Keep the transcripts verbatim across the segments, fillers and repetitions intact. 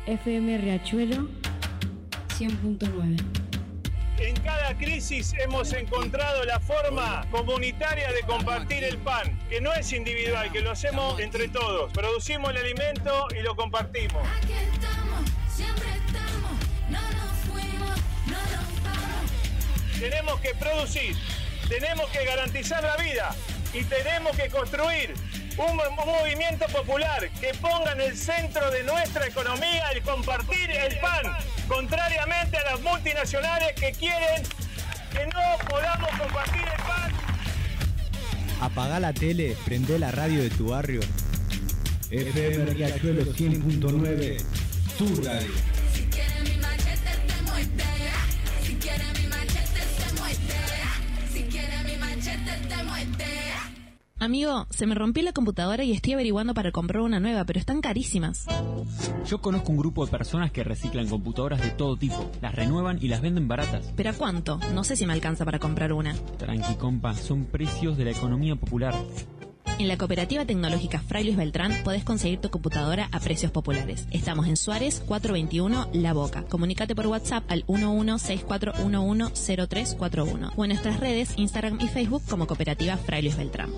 F M Riachuelo cien punto nueve. En cada crisis hemos encontrado la forma comunitaria de compartir el pan, que no es individual, que lo hacemos entre todos. Producimos el alimento y lo compartimos. Aquí estamos, siempre estamos, no nos fuimos, no nos vamos. Tenemos que producir, tenemos que garantizar la vida y tenemos que construir un, un movimiento popular que ponga en el centro de nuestra economía el compartir el pan, contrariamente a las multinacionales que quieren que no podamos compartir el pan. Apagá la tele, prendé la radio de tu barrio. F M Riachuelo cien punto nueve, tu radio. Si quieres mi machete te muerde, si quieres mi machete te muerde, si quieres mi machete te muerde. Amigo, se me rompió la computadora y estoy averiguando para comprar una nueva, pero están carísimas. Yo conozco un grupo de personas que reciclan computadoras de todo tipo, las renuevan y las venden baratas. ¿Pero a cuánto? No sé si me alcanza para comprar una. Tranqui, compa, son precios de la economía popular. En la Cooperativa Tecnológica Fray Luis Beltrán podés conseguir tu computadora a precios populares. Estamos en Suárez cuatrocientos veintiuno La Boca. Comunicate por WhatsApp al uno uno seis cuatro uno uno cero tres cuatro uno o en nuestras redes Instagram y Facebook como Cooperativa Fray Luis Beltrán.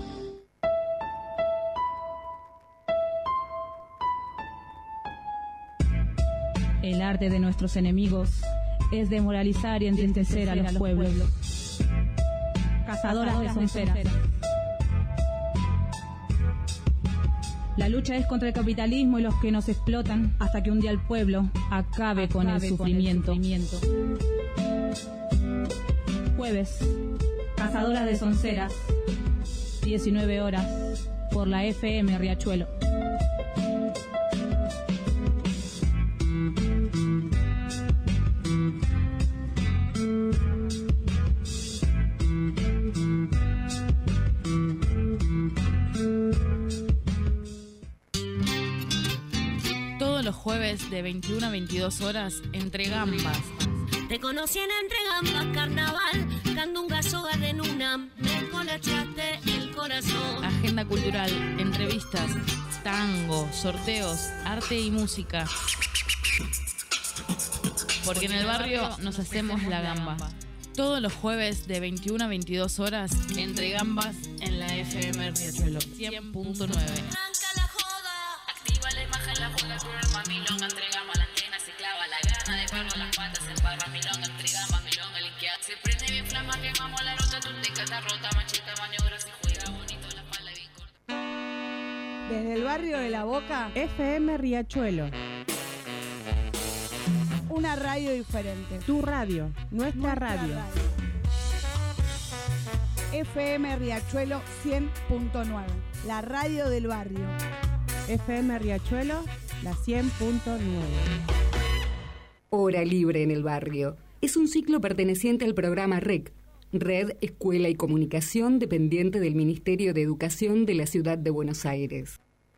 El arte de nuestros enemigos es demoralizar y entristecer a los pueblos. Cazadoras de sonceras. La lucha es contra el capitalismo y los que nos explotan hasta que un día el pueblo acabe, acabe con, el sufrimiento. con el sufrimiento. Jueves, Cazadoras de sonceras, diecinueve horas, por la F M Riachuelo. Jueves de veintiuna a veintidós horas entre gambas. Te conocí en Entre Gambas, carnaval, candunga, soga de nuna, me colachaste el corazón. Agenda cultural, entrevistas, tango, sorteos, arte y música. Porque en el barrio nos hacemos la gamba. Todos los jueves de veintiuna a veintidós horas entre gambas en la F M Riachuelo cien punto nueve. La musculatura, el mamilón, entregamos la antena, se clava la gana de perro, las patas, el parra, milón, entregamos, milón, el inquia. Se prende bien flama, quemamos la nota, tu teca está rota, macheta, maniobra, se juega bonito, la espalda bien corta. Desde el barrio de La Boca, F M Riachuelo. Una radio diferente. Tu radio, nuestra, nuestra radio. radio. F M Riachuelo cien punto nueve, la radio del barrio. F M Riachuelo, la cien punto nueve. Hora Libre en el Barrio. Es un ciclo perteneciente al programa R E C, Red, Escuela y Comunicación, dependiente del Ministerio de Educación de la Ciudad de Buenos Aires.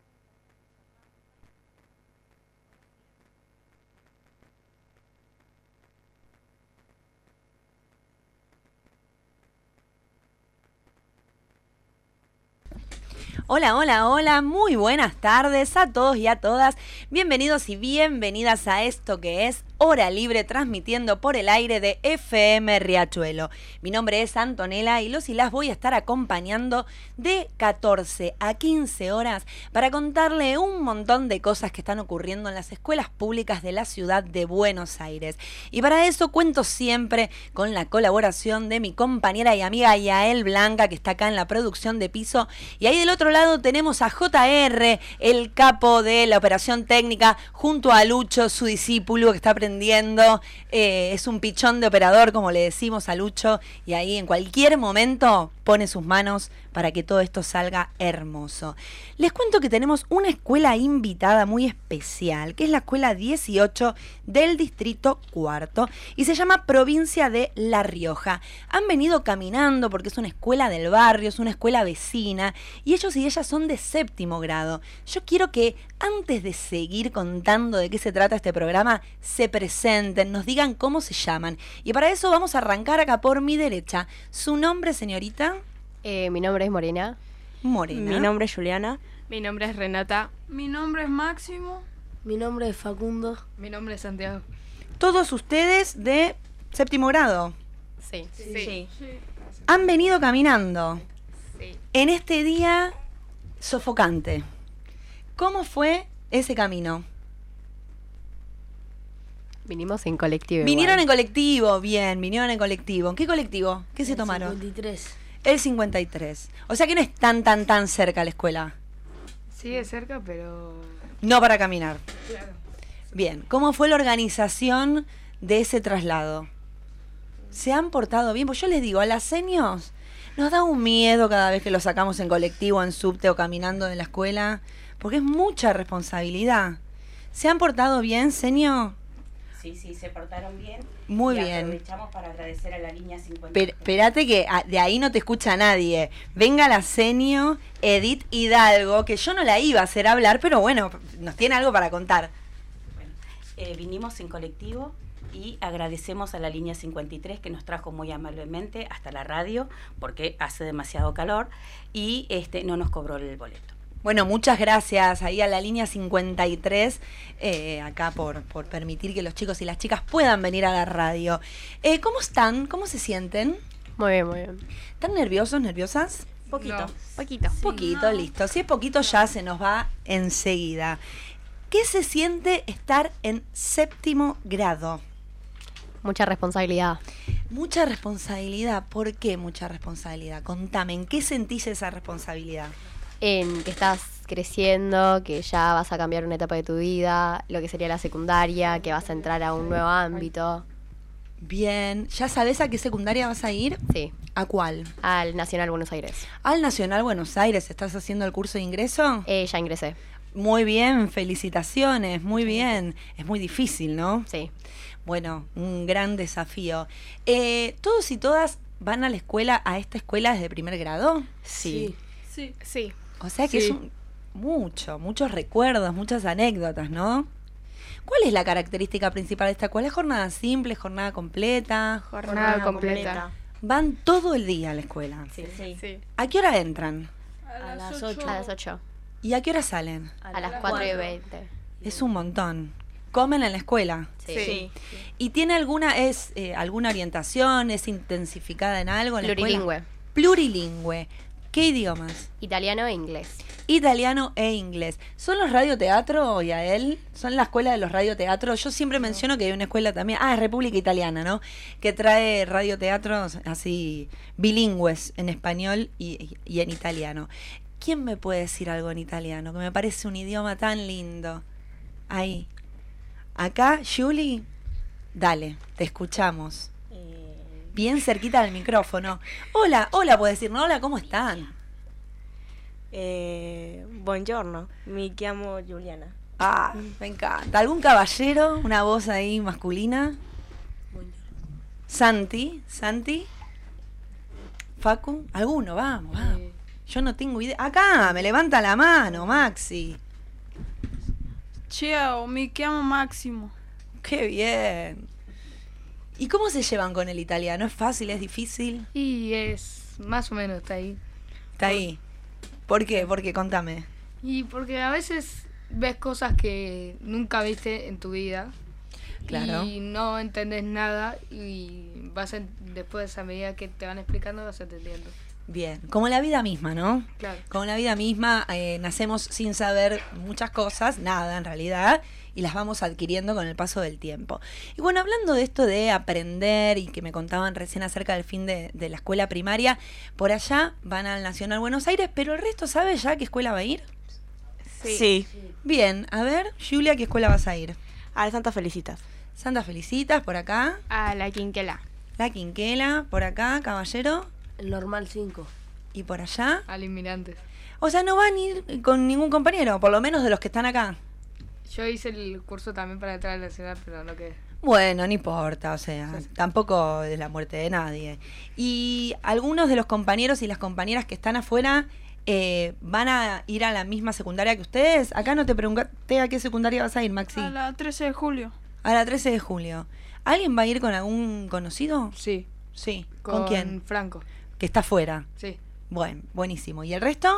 Hola, hola, hola, muy buenas tardes a todos y a todas. Bienvenidos y bienvenidas a esto que es Hora Libre, transmitiendo por el aire de F M Riachuelo. Mi nombre es Antonella y los y las voy a estar acompañando de catorce a quince horas para contarle un montón de cosas que están ocurriendo en las escuelas públicas de la ciudad de Buenos Aires. Y para eso cuento siempre con la colaboración de mi compañera y amiga Yael Blanca, que está acá en la producción de piso. Y ahí del otro lado tenemos a J R, el capo de la operación técnica, junto a Lucho, su discípulo, que está aprendiendo. Eh, es un pichón de operador, como le decimos a Lucho, y ahí en cualquier momento pone sus manos para que todo esto salga hermoso. Les cuento que tenemos una escuela invitada muy especial, que es la escuela dieciocho del Distrito Cuarto, y se llama Provincia de La Rioja. Han venido caminando porque es una escuela del barrio, es una escuela vecina, y ellos y ellas son de séptimo grado. Yo quiero que, antes de seguir contando de qué se trata este programa, se presenten, nos digan cómo se llaman. Y para eso vamos a arrancar acá por mi derecha. ¿Su nombre, señorita? Eh, mi nombre es Morena. Morena. Mi nombre es Juliana. Mi nombre es Renata. Mi nombre es Máximo. Mi nombre es Facundo. Mi nombre es Santiago. Todos ustedes de séptimo grado. Sí. Sí. Sí. Sí. Han venido caminando Sí. en este día sofocante. ¿Cómo fue ese camino? Vinimos en colectivo. Vinieron igual. en colectivo, bien, vinieron en colectivo. ¿En qué colectivo? ¿Qué se El tomaron? cincuenta y tres. El cincuenta y tres. O sea que no es tan, tan, tan cerca la escuela. Sí, es cerca, pero... No para caminar. Claro. Bien, ¿cómo fue la organización de ese traslado? ¿Se han portado bien? Pues yo les digo, a las seños nos da un miedo cada vez que lo sacamos en colectivo, en subte o caminando de la escuela, porque es mucha responsabilidad. ¿Se han portado bien, seño? Sí, sí, se portaron bien. Muy y bien. Aprovechamos para agradecer a la línea cincuenta. Pero espérate que a- de ahí no te escucha nadie. Venga la seño Edith Hidalgo, que yo no la iba a hacer hablar, pero bueno, nos tiene algo para contar. Eh, vinimos en colectivo y agradecemos a la línea cincuenta y tres que nos trajo muy amablemente hasta la radio porque hace demasiado calor y este no nos cobró el boleto. Bueno, muchas gracias ahí a la línea cincuenta y tres, eh, acá por, por permitir que los chicos y las chicas puedan venir a la radio. Eh, ¿Cómo están? ¿Cómo se sienten? Muy bien, muy bien. ¿Están nerviosos, nerviosas? Poquito. No. Poquito. Poquito, listo. Si es poquito ya se nos va enseguida. ¿Qué se siente estar en séptimo grado? Mucha responsabilidad. Mucha responsabilidad. ¿Por qué mucha responsabilidad? Contame, ¿en qué sentís esa responsabilidad? En que estás creciendo, que ya vas a cambiar una etapa de tu vida, lo que sería la secundaria, que vas a entrar a un nuevo ámbito. Bien, ¿ya sabés a qué secundaria vas a ir? Sí. ¿A cuál? Al Nacional Buenos Aires. ¿Al Nacional Buenos Aires? ¿Estás haciendo el curso de ingreso? Eh, ya ingresé. Muy bien, felicitaciones, muy bien. Es muy difícil, ¿no? Sí. Bueno, un gran desafío. Eh, ¿Todos y todas van a la escuela, a esta escuela desde primer grado? Sí. Sí. Sí. O sea que Sí. es un, mucho, muchos recuerdos, muchas anécdotas, ¿no? ¿Cuál es la característica principal de esta escuela? ¿Es jornada simple, jornada completa? Jornada completa. Van todo el día a la escuela. Sí, sí. Sí. ¿A qué hora entran? A las ocho. A las ocho. ¿Y a qué hora salen? A las cuatro y veinte. Es un montón. ¿Comen en la escuela? Sí. Sí. ¿Y tiene alguna es eh, alguna orientación? ¿Es intensificada en algo en la escuela? Plurilingüe. Plurilingüe. ¿Qué idiomas? Italiano e inglés. Italiano e inglés. ¿Son los radioteatro, Yael? ¿Son la escuela de los radioteatros? Yo siempre menciono que hay una escuela también, ah, es República Italiana, ¿no? Que trae radioteatros así bilingües en español y, y en italiano. ¿Quién me puede decir algo en italiano? Que me parece un idioma tan lindo. Ahí. Acá, Julie, dale, te escuchamos. Bien cerquita del micrófono. Hola, hola, puedes decir, ¿no? Hola, ¿cómo están? Eh, buongiorno, mi llamo Juliana. Ah, me encanta. ¿Algún caballero? ¿Una voz ahí masculina? Santi, Santi, Facu, alguno, vamos, vamos. Yo no tengo idea. Acá, me levanta la mano, Maxi. Ciao, mi chiamo Máximo. Qué bien. ¿Y cómo se llevan con el italiano? ¿Es fácil, es difícil? Y es más o menos está ahí. Está ahí. ¿Por qué? ¿Por qué? Contame. Y porque a veces ves cosas que nunca viste en tu vida. Claro. Y no entendés nada y vas en- después a medida que te van explicando vas entendiendo. Bien, como la vida misma, ¿no? Claro. Como la vida misma, eh, nacemos sin saber muchas cosas, nada en realidad, y las vamos adquiriendo con el paso del tiempo. Y bueno, hablando de esto de aprender y que me contaban recién acerca del fin de, de la escuela primaria, por allá van al Nacional Buenos Aires, pero el resto, ¿sabe ya a qué escuela va a ir? Sí. Sí. Bien, a ver, Julia, ¿a qué escuela vas a ir? A Santa Felicitas. Santa Felicitas, por acá. A la Quinquela. La Quinquela, por acá, caballero. El normal cinco. ¿Y por allá? Al Inmigrantes. O sea, no van a ir con ningún compañero, por lo menos de los que están acá. Yo hice el curso también para entrar a la ciudad, pero no quedé. Bueno, no importa, o sea, tampoco es la muerte de nadie. Y algunos de los compañeros y las compañeras que están afuera eh, van a ir a la misma secundaria que ustedes. Acá no te pregunté a qué secundaria vas a ir, Maxi. A la trece de julio. A la trece de julio. ¿Alguien va a ir con algún conocido? Sí. Sí. Con, ¿Con quién? Franco. Que está afuera. Sí. Bueno, buenísimo. ¿Y el resto?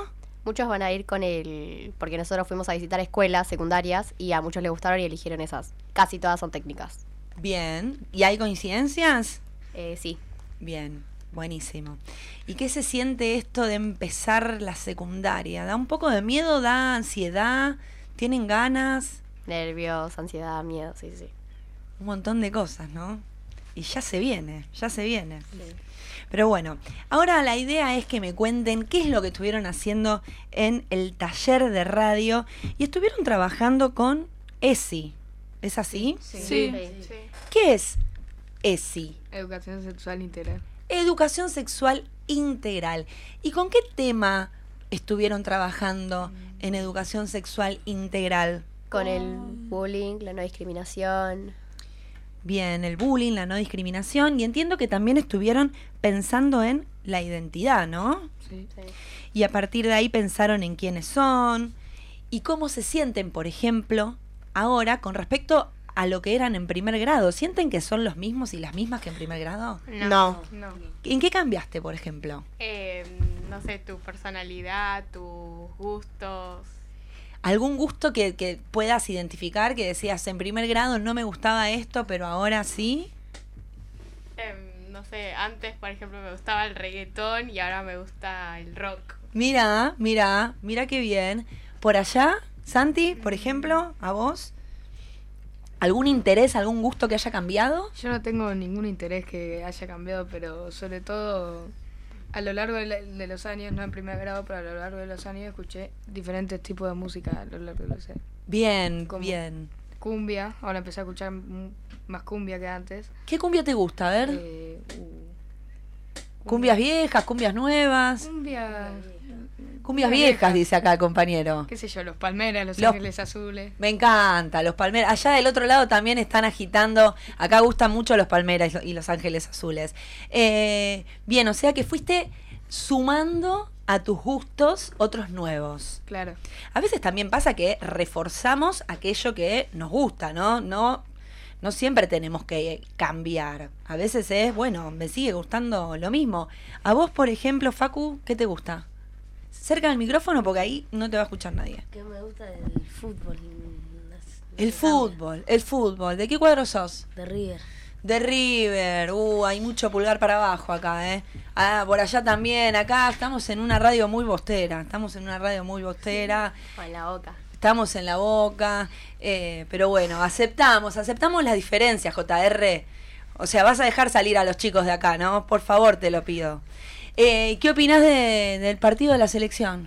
Muchos van a ir con el... Porque nosotros fuimos a visitar escuelas secundarias y a muchos les gustaron y eligieron esas. Casi todas son técnicas. Bien. ¿Y hay coincidencias? Eh, sí. Bien, buenísimo. ¿Y qué se siente esto de empezar la secundaria? ¿Da un poco de miedo? ¿Da ansiedad? ¿Tienen ganas? Nervios, ansiedad, miedo, sí, sí. Un montón de cosas, ¿no? Y ya se viene, ya se viene. Sí. Pero bueno, ahora la idea es que me cuenten qué es lo que estuvieron haciendo en el taller de radio y estuvieron trabajando con E S I. ¿Es así? Sí. Sí. Sí. ¿Qué es E S I? Educación sexual integral. Educación sexual integral. ¿Y con qué tema estuvieron trabajando en educación sexual integral? Con el bullying, la no discriminación. Bien, el bullying, la no discriminación. Y entiendo que también estuvieron pensando en la identidad, ¿no? Sí. Sí. Y a partir de ahí pensaron en quiénes son y cómo se sienten, por ejemplo, ahora con respecto a lo que eran en primer grado. ¿Sienten que son los mismos y las mismas que en primer grado? No. No. ¿En qué cambiaste, por ejemplo? Eh, no sé, tu personalidad, tus gustos. ¿Algún gusto que, que puedas identificar que decías en primer grado no me gustaba esto, pero ahora sí? Eh, no sé, antes, por ejemplo, me gustaba el reggaetón y ahora me gusta el rock. Mira, mira, mira qué bien. Por allá, Santi, por ejemplo, ¿a vos? ¿Algún interés, algún gusto que haya cambiado? Yo no tengo ningún interés que haya cambiado, pero sobre todo a lo largo de, la- de los años, no en primer grado, pero a lo largo de los años escuché diferentes tipos de música a lo largo de los años. Bien, Como bien. Cumbia, ahora empecé a escuchar m- más cumbia que antes. ¿Qué cumbia te gusta? A ver. Eh, uh, ¿Cumbias viejas, cumbias nuevas? cumbia... Cumbias viejas, dice acá el compañero. qué sé yo, los Palmeras, los, Los- Ángeles Azules. Me encanta, los Palmeras. Allá del otro lado también están agitando. Acá gustan mucho los Palmeras y lo- y los Ángeles Azules. Eh, bien, o sea que fuiste sumando a tus gustos otros nuevos. Claro. A veces también pasa que reforzamos aquello que nos gusta, ¿no? No, no siempre tenemos que cambiar. A veces es, bueno, me sigue gustando lo mismo. A vos, por ejemplo, Facu, ¿qué te gusta? Cerca del micrófono porque ahí no te va a escuchar nadie. Que me gusta el fútbol. El fútbol, el fútbol. ¿De qué cuadro sos? De River. De River. Uh, hay mucho pulgar para abajo acá, ¿eh? Ah, por allá también. Acá estamos en una radio muy bostera. Estamos en una radio muy bostera. O en la boca. Estamos en la boca. Eh, pero bueno, aceptamos, aceptamos las diferencias, J R. O sea, vas a dejar salir a los chicos de acá, ¿no? Por favor, te lo pido. Eh, ¿Qué opinás de- del partido de la selección?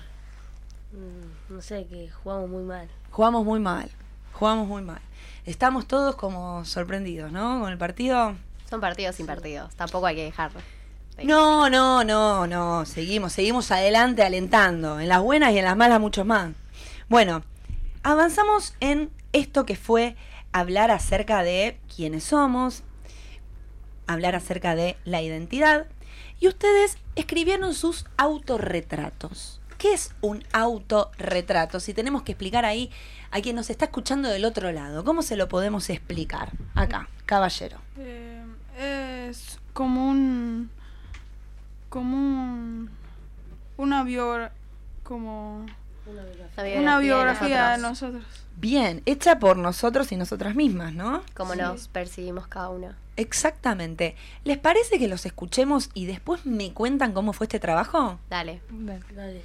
Mm, no sé, que jugamos muy mal. Jugamos muy mal. Jugamos muy mal. Estamos todos como sorprendidos, ¿no? Con el partido. Son partidos sin partidos. Tampoco hay que dejar. No, no, no, no. Seguimos, seguimos adelante alentando. En las buenas y en las malas muchos más. Bueno, avanzamos en esto que fue hablar acerca de quiénes somos, hablar acerca de la identidad. Y ustedes escribieron sus autorretratos. ¿Qué es un autorretrato? Si tenemos que explicar ahí a quien nos está escuchando del otro lado, ¿cómo se lo podemos explicar? Acá, caballero. Eh, es como un como un una biografía como Una biografía, una biografía de nosotros. Bien, hecha por nosotros y nosotras mismas, ¿no? Como Sí. nos percibimos cada una. Exactamente. ¿Les parece que los escuchemos y después me cuentan cómo fue este trabajo? Dale. Dale.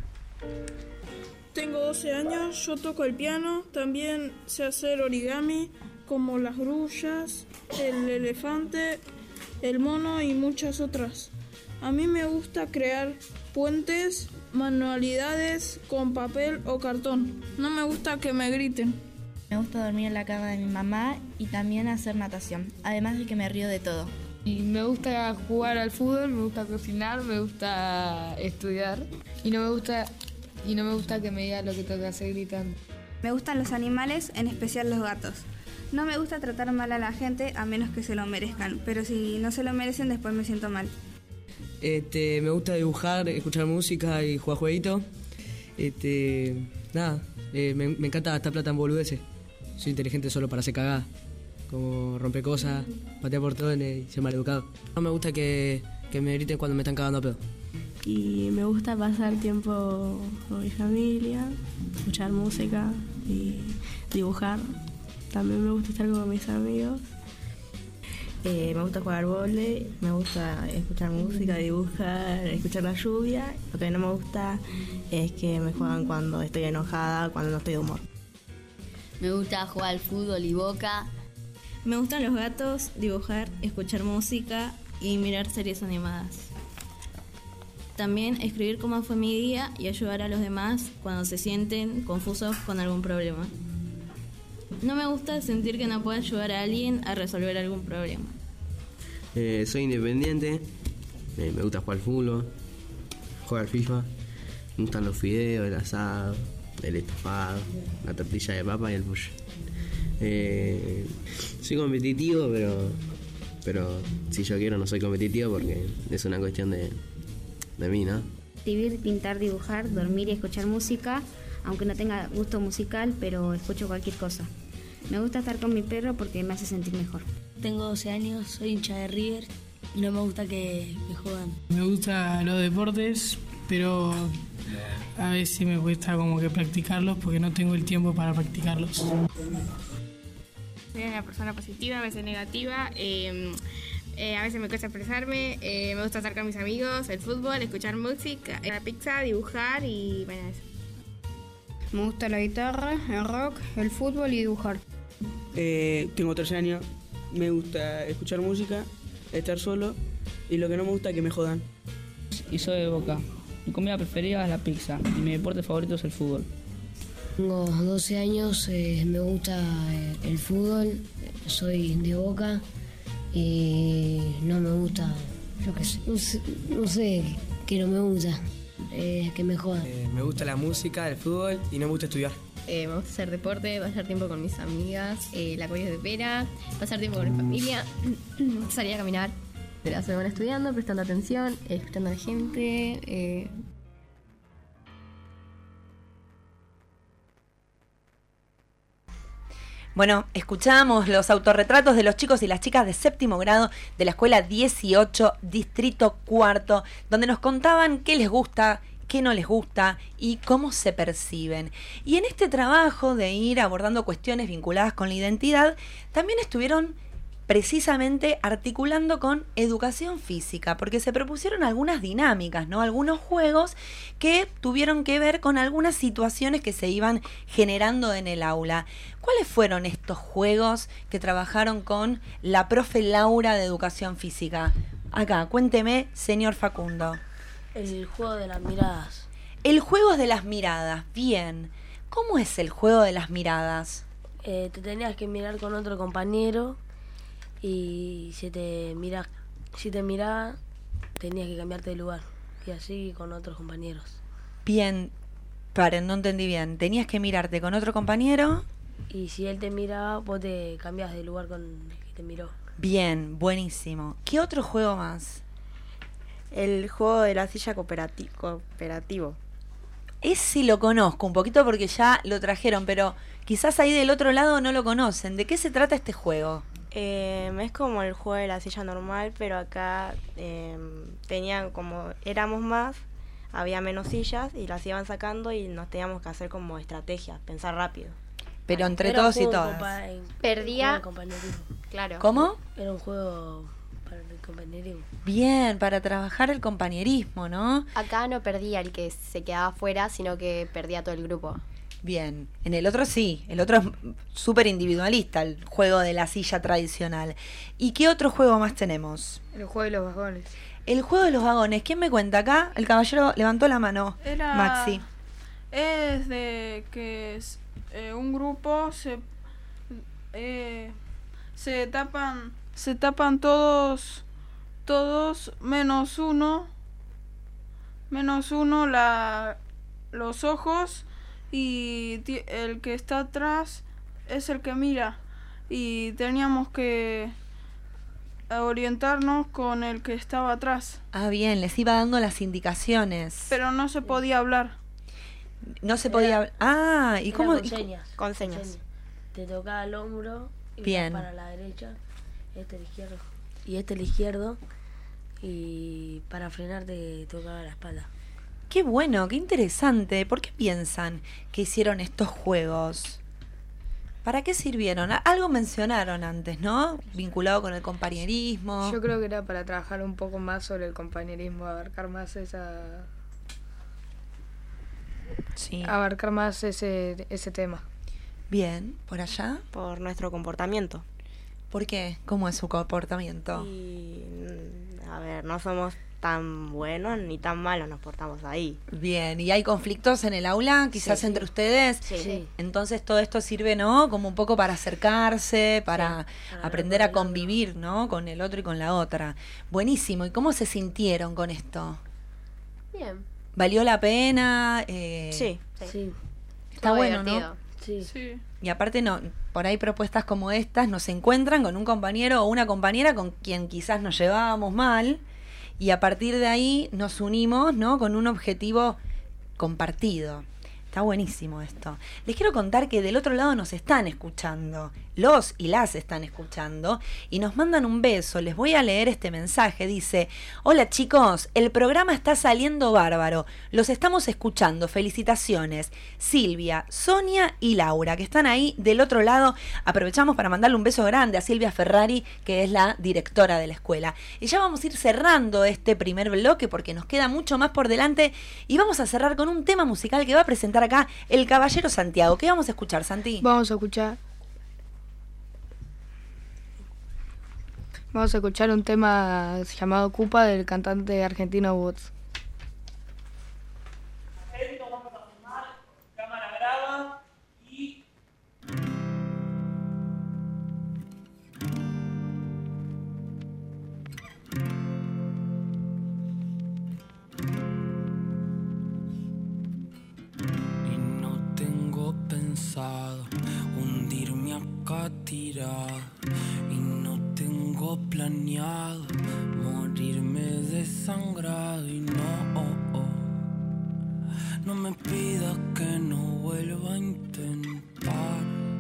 Tengo doce años, yo toco el piano, también sé hacer origami como las grullas, el elefante, el mono y muchas otras. A mí me gusta crear puentes, manualidades con papel o cartón. No me gusta que me griten. Me gusta dormir en la cama de mi mamá y también hacer natación, además de que me río de todo. Y me gusta jugar al fútbol, me gusta cocinar, me gusta estudiar y no me gusta y no me gusta que me diga lo que tengo que hacer gritando. Me gustan los animales, en especial los gatos. No me gusta tratar mal a la gente a menos que se lo merezcan, pero si no se lo merecen después me siento mal. Este, me gusta dibujar, escuchar música y jugar jueguitos. Este, nada, eh, me, me encanta gastar plata en boludeces. Soy inteligente solo para hacer cagada, como romper cosas, patear portones y ser maleducado. No me gusta que, que me griten cuando me están cagando a pedo. y me gusta pasar tiempo con mi familia, escuchar música y dibujar. También me gusta estar con mis amigos. Eh, me gusta jugar vóley, me gusta escuchar música, dibujar, escuchar la lluvia. Lo que no me gusta es que me juegan cuando estoy enojada, cuando no estoy de humor. Me gusta jugar al fútbol y Boca. Me gustan los gatos, dibujar, escuchar música y mirar series animadas. También escribir cómo fue mi día y ayudar a los demás cuando se sienten confusos con algún problema. No me gusta sentir que no puedo ayudar a alguien a resolver algún problema. Eh, soy independiente, eh, me gusta jugar al fútbol, jugar al FIFA, me gustan los fideos, el asado, el estofado, la tortilla de papa y el pollo. Eh, soy competitivo, pero, pero si yo quiero no soy competitivo porque es una cuestión de, de mí, ¿no? Escribir, pintar, dibujar, dormir y escuchar música, aunque no tenga gusto musical, pero escucho cualquier cosa. Me gusta estar con mi perro porque me hace sentir mejor. Tengo doce años, soy hincha de River y no me gusta que, que jueguen. Me gustan los deportes, pero a veces me cuesta como que practicarlos porque no tengo el tiempo para practicarlos. Soy una persona positiva, a veces negativa. Eh, eh, a veces me cuesta expresarme. Eh, me gusta estar con mis amigos, el fútbol, escuchar música, la pizza, dibujar y bueno, eso. Me gusta la guitarra, el rock, el fútbol y dibujar. Eh, tengo trece años, me gusta escuchar música, estar solo y lo que no me gusta es que me jodan. Y soy de Boca. Mi comida preferida es la pizza y mi deporte favorito es el fútbol. Tengo doce años, eh, me gusta eh, el fútbol, soy de Boca y no me gusta, yo qué sé, no sé, no sé que no me gusta, eh, que me jodan. Eh, me gusta la música, el fútbol y no me gusta estudiar. Eh, me gusta hacer deporte, pasar tiempo con mis amigas, eh, la comida de pera, pasar tiempo con mi familia, salir a caminar. La semana estudiando, prestando atención, eh, escuchando a la gente. Eh. Bueno, escuchamos los autorretratos de los chicos y las chicas de séptimo grado de la escuela dieciocho, distrito cuarto, donde nos contaban qué les gusta, qué no les gusta y cómo se perciben. Y en este trabajo de ir abordando cuestiones vinculadas con la identidad, también estuvieron precisamente articulando con educación física, porque se propusieron algunas dinámicas, ¿no? Algunos juegos que tuvieron que ver con algunas situaciones que se iban generando en el aula. ¿Cuáles fueron estos juegos que trabajaron con la profe Laura de educación física? Acá, cuénteme, señor Facundo. El juego de las miradas. El juego de las miradas, bien. ¿Cómo es el juego de las miradas? Eh, te tenías que mirar con otro compañero y si te mira, si te miraba, tenías que cambiarte de lugar. Y así con otros compañeros. Bien, paren, no entendí bien. Tenías que mirarte con otro compañero. Y si él te miraba, vos te cambias de lugar con el que te miró. Bien, buenísimo. ¿Qué otro juego más? El juego de la silla cooperati- cooperativo. Ese lo conozco un poquito porque ya lo trajeron, pero quizás ahí del otro lado no lo conocen. ¿De qué se trata este juego? Eh, es como el juego de la silla normal, pero acá eh, tenían como, éramos más, había menos sillas y las iban sacando y nos teníamos que hacer como estrategia, pensar rápido. Pero entre Era todos y un juego todas. compa- en- Perdía. juego de compañerismo. Claro. ¿Cómo? Era un juego para el compañerismo. Bien, para trabajar el compañerismo, ¿no? Acá no perdía el que se quedaba afuera, sino que perdía todo el grupo. Bien, en el otro sí, el otro es súper individualista, el juego de la silla tradicional. ¿Y qué otro juego más tenemos? El juego de los vagones. El juego de los vagones, ¿quién me cuenta acá? El caballero levantó la mano. Era, Maxi. Es de que es, eh, un grupo se eh, se tapan se tapan todos todos menos uno menos uno la los ojos y ti- el que está atrás es el que mira y teníamos que orientarnos con el que estaba atrás. Ah, bien, les iba dando las indicaciones. Pero no se podía hablar. No se podía hablar. Ah, ¿y Era cómo? Con y- señas. Con señas. Te tocaba el hombro y Bien. vas para la derecha, este el izquierdo y este el izquierdo y para frenar te tocaba la espalda. Qué bueno, qué interesante. ¿Por qué piensan que hicieron estos juegos? ¿Para qué sirvieron? Algo mencionaron antes, ¿no? Vinculado con el compañerismo. Yo creo que era para trabajar un poco más sobre el compañerismo, abarcar más esa... Sí. Abarcar más ese, ese tema. Bien, ¿por allá? Por nuestro comportamiento. ¿Por qué? ¿Cómo es su comportamiento? Y, a ver, no somos tan buenos ni tan malos, nos portamos ahí. Bien, ¿y hay conflictos en el aula quizás Sí, entre sí. ustedes? Sí. Entonces todo esto sirve, ¿no? Como un poco para acercarse, para Sí. aprender a convivir, ¿no? Con el otro y con la otra. Buenísimo. ¿Y cómo se sintieron con esto? Bien. ¿Valió la pena? Eh, Sí. Sí. Está Estuvo bueno, divertido. ¿no? Sí. Sí. Y aparte, no, por ahí propuestas como estas nos encuentran con un compañero o una compañera con quien quizás nos llevábamos mal y a partir de ahí nos unimos, ¿no? Con un objetivo compartido. Está buenísimo esto. Les quiero contar que del otro lado nos están escuchando. Los y las están escuchando y nos mandan un beso. Les voy a leer este mensaje. Dice: hola chicos, el programa está saliendo bárbaro. Los estamos escuchando. Felicitaciones. Silvia, Sonia y Laura, que están ahí del otro lado. Aprovechamos para mandarle un beso grande a Silvia Ferrari, que es la directora de la escuela. Y ya vamos a ir cerrando este primer bloque porque nos queda mucho más por delante y vamos a cerrar con un tema musical que va a presentar acá el Caballero Santiago. ¿Qué vamos a escuchar, Santi? Vamos a escuchar... Vamos a escuchar un tema llamado Cupa del cantante argentino Woods. Vamos a filmar, cámara graba y... Y no tengo pensado hundirme acá tirado. Y no tengo planeado morirme desangrado. Y no, oh, oh, no me pidas que no vuelva a intentar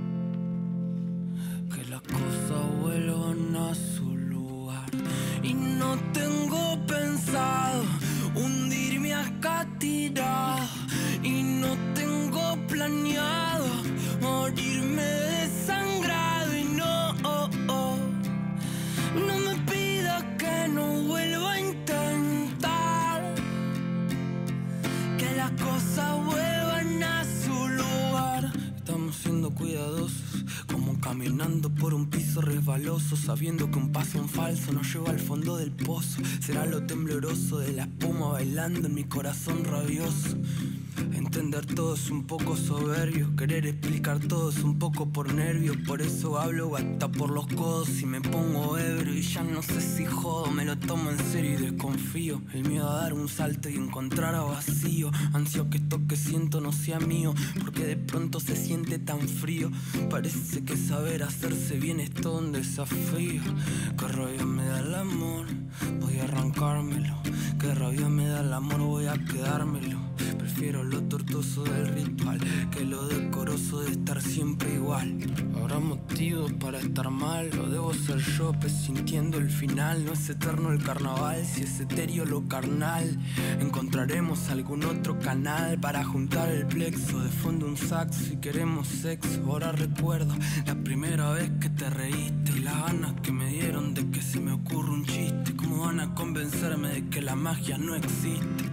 que las cosas vuelvan a su lugar. Y no tengo pensado hundirme acá tirado. Y no tengo planeado morirme desangrado. Y no, oh, oh, no me pidas que no vuelva a intentar que las cosas vuelvan a su lugar. Estamos siendo cuidadosos, como caminando por un piso resbaloso, sabiendo que un paso en falso nos lleva al fondo del pozo. Será lo tembloroso de la espuma bailando en mi corazón rabioso. Entender todo es un poco soberbio, querer explicar todo es un poco por nervio. Por eso hablo hasta por los codos y me pongo ebrio. Y ya no sé si jodo, me lo tomo en serio y desconfío. El miedo a dar un salto y encontrar a vacío. Ansio que esto que siento no sea mío, porque de pronto se siente tan frío. Parece que saber hacerse bien es todo un desafío. Qué rabia me da el amor, voy a arrancármelo. Qué rabia me da el amor, voy a quedármelo. Prefiero lo tortuoso del ritual que lo decoroso de estar siempre igual. Habrá motivos para estar mal, lo debo ser yo, presintiendo el final. No es eterno el carnaval, si es etéreo lo carnal. Encontraremos algún otro canal para juntar el plexo. De fondo un saxo si queremos sexo. Ahora recuerdo la primera vez que te reíste y las ganas que me dieron de que se me ocurra un chiste. ¿Cómo van a convencerme de que la magia no existe?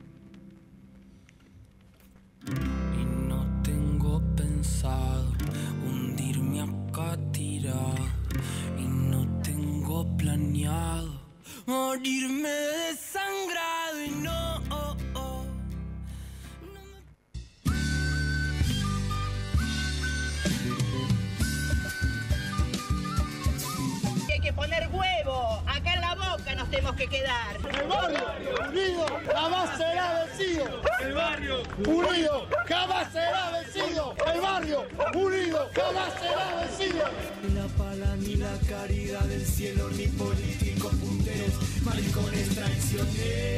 Y no tengo pensado hundirme acá tirado. Y no tengo planeado morirme desangrado. Y no, oh, oh, no me... Hay que poner huevo, acá en la boca nos tenemos que quedar. El barrio unido jamás será vencido. El barrio unido jamás será vencido. El barrio unido jamás será vencido. Ni la pala ni la caridad del cielo, ni políticos punteros, maricones traicioneros,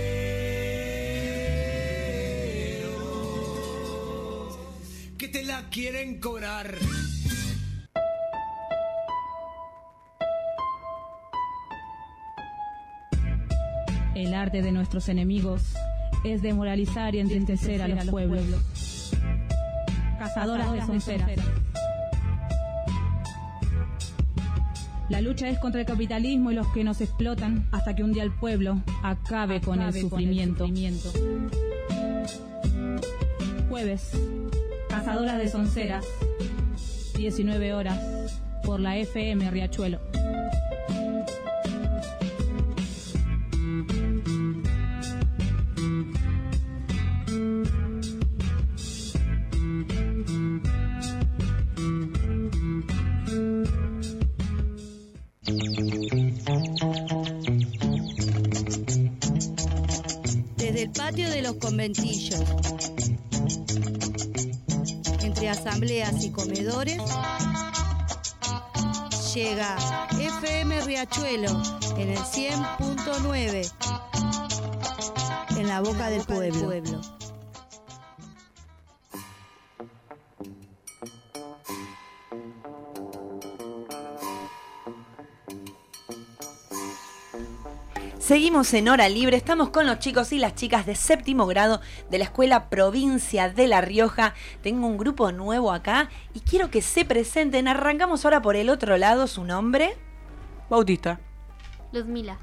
que te la quieren cobrar. El arte de nuestros enemigos es demoralizar y entristecer a los pueblos. Cazadoras de sonceras. La lucha es contra el capitalismo y los que nos explotan hasta que un día el pueblo acabe, con, el sufrimiento. con el sufrimiento. Jueves, Cazadoras de sonceras, diecinueve horas, por la F M Riachuelo. Desde el patio de los conventillos, entre asambleas y comedores, llega F M Riachuelo en el cien punto nueve, en la boca del pueblo. Seguimos en Hora Libre, estamos con los chicos y las chicas de séptimo grado de la Escuela Provincia de La Rioja. Tengo un grupo nuevo acá y quiero que se presenten. Arrancamos ahora por el otro lado, ¿su nombre? Bautista. Luzmila.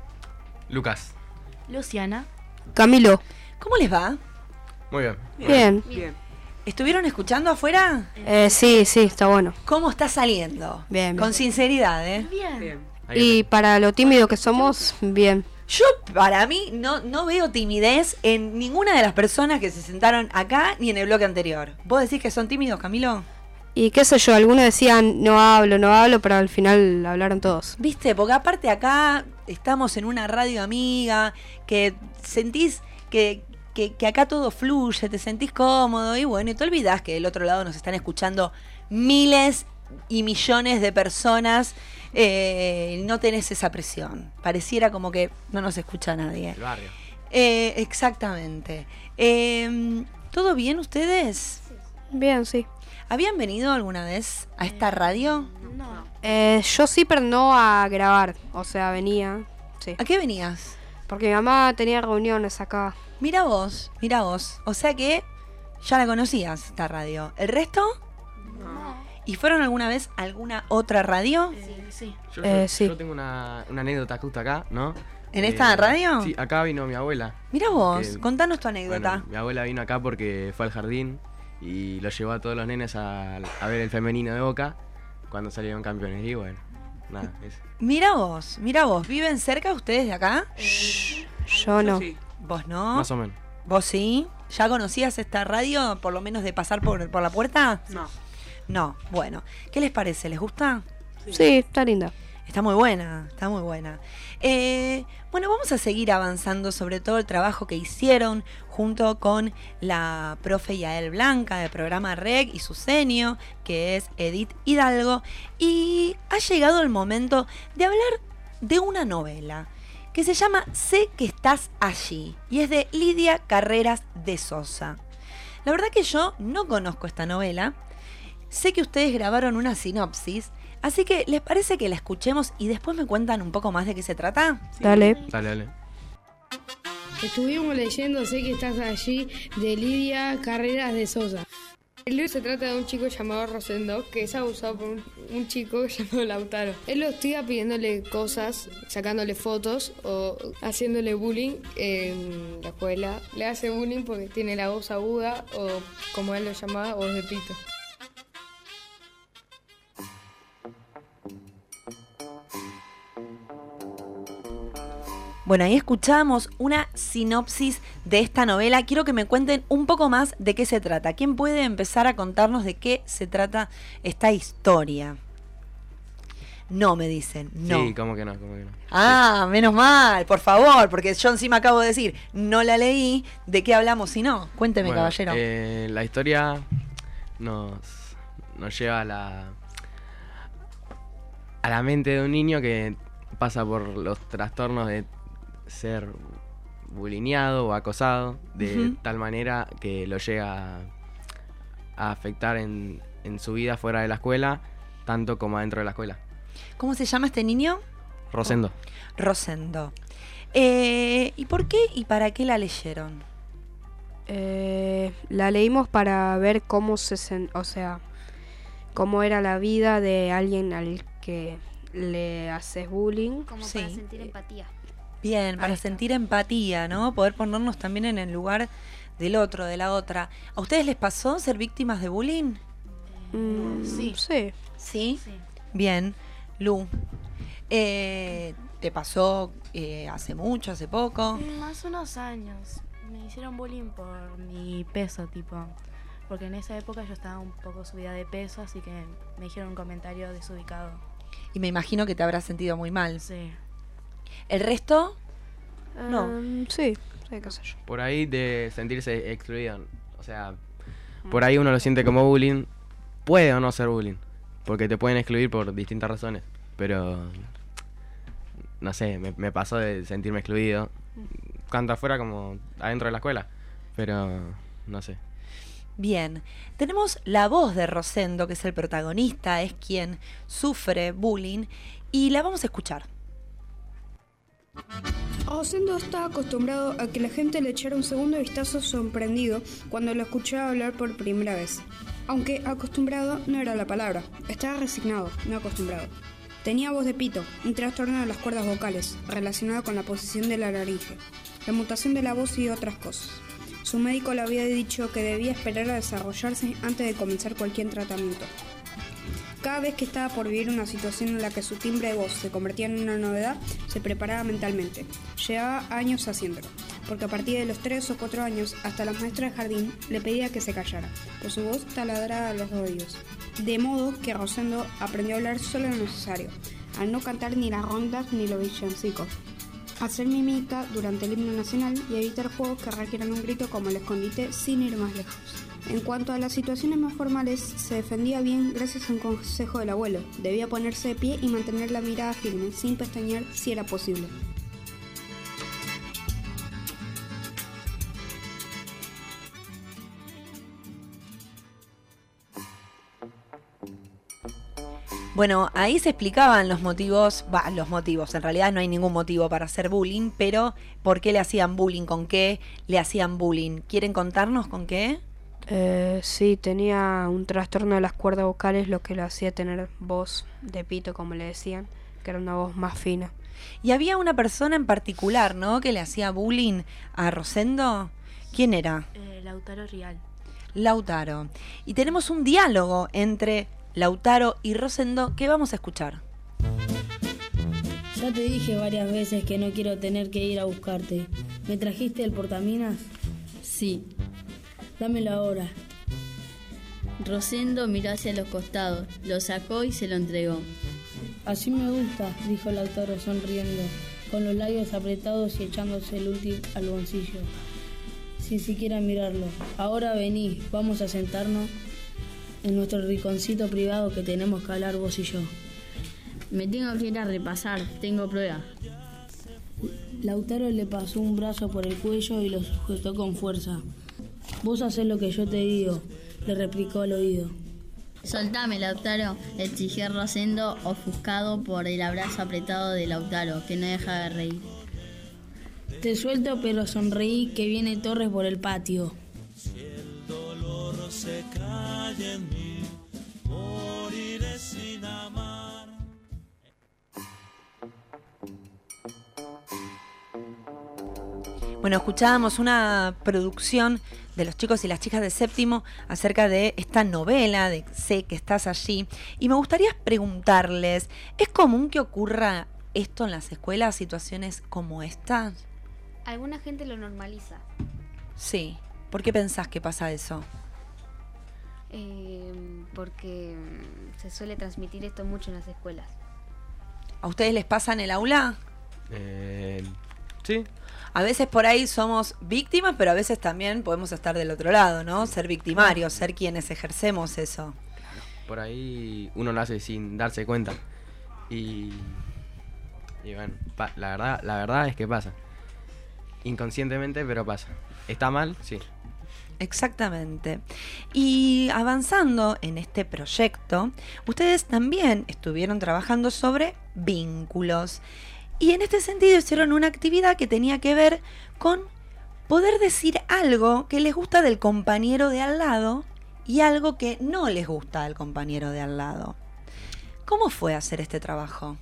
Lucas. Luciana. Camilo. ¿Cómo les va? Muy bien. Bien. Bien. ¿Estuvieron escuchando afuera? Eh, sí, sí, está bueno. ¿Cómo está saliendo? Bien, bien. Con sinceridad, ¿eh? Bien. Bien. Y para lo tímido que somos, bien. Yo, para mí, no, no veo timidez en ninguna de las personas que se sentaron acá ni en el bloque anterior. ¿Vos decís que son tímidos, Camilo? Y qué sé yo, algunos decían no hablo, no hablo, pero al final hablaron todos. Viste, porque aparte acá estamos en una radio amiga, que sentís que, que, que acá todo fluye, te sentís cómodo y bueno, y te olvidás que del otro lado nos están escuchando miles y millones de personas. Eh, no tenés esa presión. Pareciera como que no nos escucha nadie. El barrio. Eh, exactamente. Eh, ¿Todo bien ustedes? Bien, sí. ¿Habían venido alguna vez a esta radio? No. Eh, yo sí, pero no a grabar. O sea, venía. Sí. ¿A qué venías? Porque mi mamá tenía reuniones acá. Mira vos, mira vos. O sea que ya la conocías, esta radio. ¿El resto? No. ¿Y fueron alguna vez a alguna otra radio? Sí, sí. Yo, Eh, yo- sí. yo tengo una, una anécdota justo acá, ¿no? ¿En esta radio? Sí, acá vino mi abuela. Mira vos, Que- contanos tu anécdota. Bueno, mi abuela vino acá porque fue al jardín y lo llevó a todos los nenes a, a ver el femenino de Boca cuando salieron campeones. Y bueno, nada, eso. Mira vos, mira vos. ¿Viven cerca ustedes de acá? Yo no. Sí. ¿Vos no? Más o menos. ¿Vos sí? ¿Ya conocías esta radio, por lo menos de pasar por, por la puerta? No. No, bueno. ¿Qué les parece? ¿Les gusta? Sí, está linda. Está muy buena, está muy buena. Eh, bueno, vamos a seguir avanzando sobre todo el trabajo que hicieron junto con la profe Yael Blanca del programa R E C y su senio, que es Edith Hidalgo. Y ha llegado el momento de hablar de una novela que se llama Sé que estás allí y es de Lidia Carreras de Sosa. La verdad que yo no conozco esta novela. Sé que ustedes grabaron una sinopsis, así que ¿les parece que la escuchemos y después me cuentan un poco más de qué se trata? Dale. Dale, dale. Estuvimos leyendo Sé que estás allí de Lidia Carreras de Sosa. El libro se trata de un chico llamado Rosendo que es abusado por un, un chico llamado Lautaro. Él lo hostiga pidiéndole cosas, sacándole fotos o haciéndole bullying en la escuela. Le hace bullying porque tiene la voz aguda o, como él lo llamaba, voz de pito. Bueno, ahí escuchamos una sinopsis de esta novela. Quiero que me cuenten un poco más de qué se trata. ¿Quién puede empezar a contarnos de qué se trata esta historia? No, me dicen, no. Sí, ¿cómo que no? ¿Cómo que no? Ah, menos mal, por favor, porque yo encima acabo de decir, no la leí, ¿de qué hablamos si no? Cuénteme, Bueno, caballero. eh, la historia nos, nos lleva a la, a la mente de un niño que pasa por los trastornos de ser bulineado o acosado de Ujú. tal manera que lo llega a, a afectar en, en su vida fuera de la escuela, tanto como adentro de la escuela. ¿Cómo se llama este niño? Rosendo. Rosendo. Eh, ¿Y por qué y para qué la leyeron? Eh, la leímos para ver cómo se, sen- o sea, cómo era la vida de alguien al que le haces bullying. Como Sí. para sentir empatía. Bien, para sentir empatía, ¿no? Poder ponernos también en el lugar del otro, de la otra. ¿A ustedes les pasó ser víctimas de bullying? Mm, Sí. sí. ¿Sí? Bien. Lu, eh, ¿te pasó eh, hace mucho, hace poco? Más unos años. Me hicieron bullying por mi peso, tipo. Porque en esa época yo estaba un poco subida de peso, así que me dijeron un comentario desubicado. Y me imagino que te habrás sentido muy mal. Sí. ¿El resto? No. Um, sí, sí, qué sé yo. Por ahí de sentirse excluido. O sea, por ahí uno lo siente como bullying. Puede o no ser bullying. Porque te pueden excluir por distintas razones. Pero, no sé, me, me pasó de sentirme excluido. Tanto afuera como adentro de la escuela. Pero, no sé. Bien, tenemos la voz de Rosendo, que es el protagonista, es quien sufre bullying, y la vamos a escuchar. Rosendo está acostumbrado a que la gente le echara un segundo vistazo sorprendido cuando lo escuchaba hablar por primera vez. Aunque acostumbrado no era la palabra, estaba resignado, no acostumbrado. Tenía voz de pito, un trastorno de las cuerdas vocales, relacionado con la posición de la laringe, la mutación de la voz y otras cosas. Su médico le había dicho que debía esperar a desarrollarse antes de comenzar cualquier tratamiento. Cada vez que estaba por vivir una situación en la que su timbre de voz se convertía en una novedad, se preparaba mentalmente. Llevaba años haciéndolo, porque a partir de los tres o cuatro años, hasta la maestra de jardín le pedía que se callara, pues su voz taladraba a los oídos. De modo que Rosendo aprendió a hablar solo lo necesario, al no cantar ni las rondas ni los villancicos, hacer mímica durante el himno nacional y evitar juegos que requieran un grito como el escondite sin ir más lejos. En cuanto a las situaciones más formales, se defendía bien gracias a un consejo del abuelo. Debía ponerse de pie y mantener la mirada firme, sin pestañear si era posible. Bueno, ahí se explicaban los motivos, bah, los motivos, en realidad no hay ningún motivo para hacer bullying, pero ¿por qué le hacían bullying? ¿Con qué le hacían bullying? ¿Quieren contarnos con qué? Eh, sí, tenía un trastorno de las cuerdas vocales, lo que le hacía tener voz de pito, como le decían, que era una voz más fina. Y había una persona en particular, ¿no?, que le hacía bullying a Rosendo. ¿Quién era? Eh, Lautaro Rial. Lautaro. Y tenemos un diálogo entre Lautaro y Rosendo que vamos a escuchar. Ya te dije varias veces que no quiero tener que ir a buscarte. ¿Me trajiste el portaminas? Sí. Dámelo ahora. Rosendo miró hacia los costados, lo sacó y se lo entregó. Así me gusta, dijo Lautaro sonriendo, con los labios apretados y echándose el último al bolsillo, sin siquiera mirarlo. Ahora vení, vamos a sentarnos en nuestro rinconcito privado que tenemos que hablar vos y yo. Me tengo que ir a repasar, tengo pruebas. Lautaro le pasó un brazo por el cuello y lo sujetó con fuerza. Vos hacés lo que yo te digo, le replicó al oído. Soltame, Lautaro, exigió Rosendo, ofuscado por el abrazo apretado de Lautaro, que no deja de reír. Te suelto, pero sonreí que viene Torres por el patio. Si el dolor se cae en mí, moriré sin amar. Bueno, escuchábamos una producción de los chicos y las chicas de séptimo acerca de esta novela de Sé que estás allí. Y me gustaría preguntarles, ¿es común que ocurra esto en las escuelas, situaciones como esta? Alguna gente lo normaliza. Sí. ¿Por qué pensás que pasa eso? Eh, porque se suele transmitir esto mucho en las escuelas. ¿A ustedes les pasa en el aula? Eh, sí. A veces por ahí somos víctimas, pero a veces también podemos estar del otro lado, ¿no? Ser victimarios, ser quienes ejercemos eso. Por ahí uno lo hace sin darse cuenta. Y, y bueno, pa, la verdad, la verdad es que pasa. Inconscientemente, pero pasa. ¿Está mal? Sí. Exactamente. Y avanzando en este proyecto, ustedes también estuvieron trabajando sobre vínculos. Y en este sentido hicieron una actividad que tenía que ver con poder decir algo que les gusta del compañero de al lado y algo que no les gusta del compañero de al lado. ¿Cómo fue hacer este trabajo?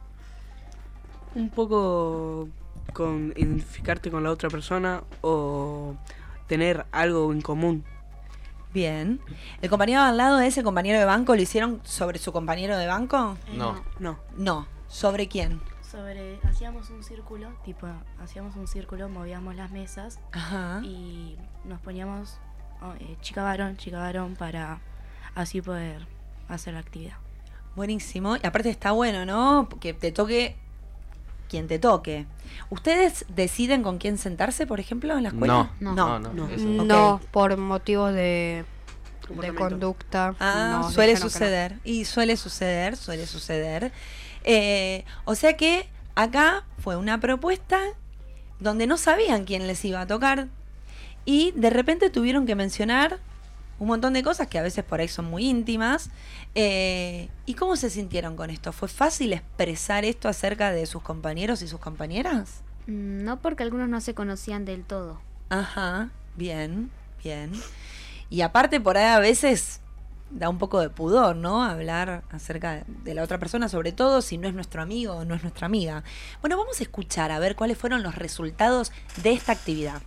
Un poco con identificarte con la otra persona o tener algo en común. Bien. ¿El compañero de al lado de ese compañero de banco lo hicieron sobre su compañero de banco? No. No. No. ¿Sobre quién? Sobre, hacíamos un círculo, tipo, hacíamos un círculo, movíamos las mesas. Ajá. Y nos poníamos oh, eh, chica varón, chica varón para así poder hacer la actividad. Buenísimo. Y aparte está bueno, ¿no? Que te toque quien te toque. ¿Ustedes deciden con quién sentarse, por ejemplo, en la escuela? No, no, no, no, no. eso Ok. No, por motivos de, de conducta. Ah, no, suele dijeron que no. suceder. Y suele suceder, suele suceder. Eh, o sea que acá fue una propuesta donde no sabían quién les iba a tocar y de repente tuvieron que mencionar un montón de cosas que a veces por ahí son muy íntimas. Eh, ¿Y cómo se sintieron con esto? ¿Fue fácil expresar esto acerca de sus compañeros y sus compañeras? Mm, No, porque algunos no se conocían del todo. Ajá, bien, bien. Y aparte por ahí a veces da un poco de pudor, ¿no? Hablar acerca de la otra persona, sobre todo si no es nuestro amigo o no es nuestra amiga. Bueno, vamos a escuchar a ver cuáles fueron los resultados de esta actividad.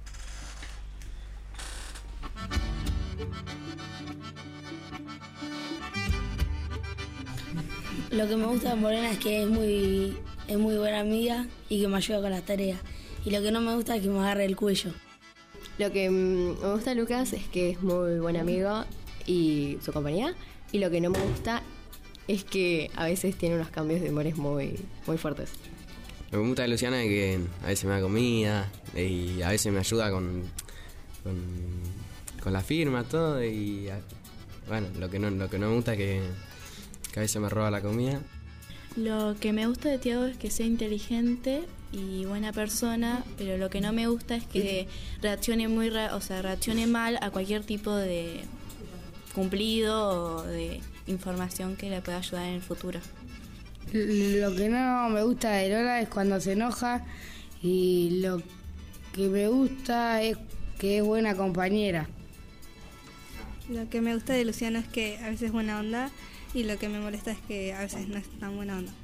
Lo que me gusta de Morena es que es muy, es muy buena amiga y que me ayuda con las tareas. Y lo que no me gusta es que me agarre el cuello. Lo que mm, me gusta de Lucas es que es muy buen amigo y su compañía. Y lo que no me gusta es que a veces tiene unos cambios de humores muy, muy fuertes. Lo que me gusta de Luciana es que a veces me da comida y a veces me ayuda con, con, con la firma, todo. Y a- bueno, lo que no, lo que no me gusta es que, que a veces me roba la comida. Lo que me gusta de Tiago es que sea inteligente y buena persona, pero lo que no me gusta es que reaccione muy, ra- o sea, reaccione mal a cualquier tipo de cumplido o de información que le pueda ayudar en el futuro. Lo que no me gusta de Lola es cuando se enoja y lo que me gusta es que es buena compañera. Lo que me gusta de Luciano es que a veces es buena onda y lo que me molesta es que a veces no es tan buena onda.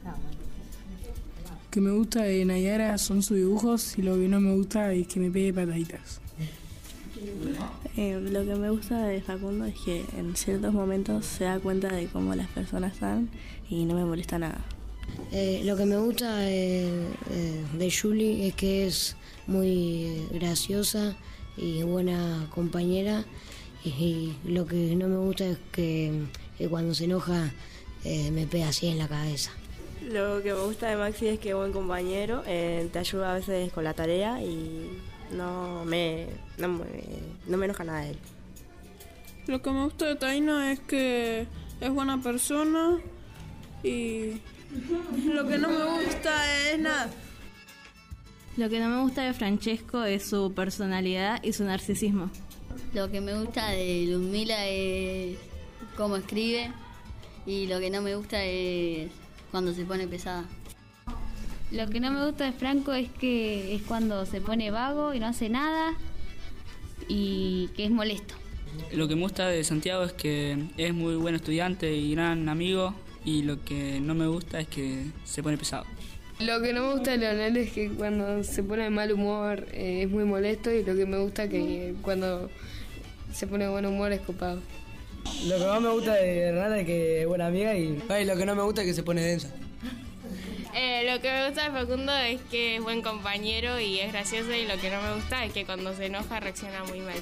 Lo que me gusta de Nayara son sus dibujos y lo que no me gusta es que me pegue pataditas. Eh, lo que me gusta de Facundo es que en ciertos momentos se da cuenta de cómo las personas están y no me molesta nada. Eh, lo que me gusta eh, eh, de Julie es que es muy eh, graciosa y buena compañera. Y, y lo que no me gusta es que, que cuando se enoja eh, me pega así en la cabeza. Lo que me gusta de Maxi es que es buen compañero, eh, te ayuda a veces con la tarea y no me, no me, no me enoja nada de él. Lo que me gusta de Taino es que es buena persona y lo que no me gusta es nada. Lo que no me gusta de Francesco es su personalidad y su narcisismo. Lo que me gusta de Ludmila es cómo escribe y lo que no me gusta es cuando se pone pesada. Lo que no me gusta de Franco es que es cuando se pone vago y no hace nada y que es molesto. Lo que me gusta de Santiago es que es muy buen estudiante y gran amigo, y lo que no me gusta es que se pone pesado. Lo que no me gusta de Leonel es que cuando se pone de mal humor eh, es muy molesto, y lo que me gusta es que cuando se pone de buen humor es copado. Lo que más me gusta de Renata es que es buena amiga y, ay, lo que no me gusta es que se pone densa. Eh, lo que me gusta de Facundo es que es buen compañero y es gracioso, y lo que no me gusta es que cuando se enoja reacciona muy mal.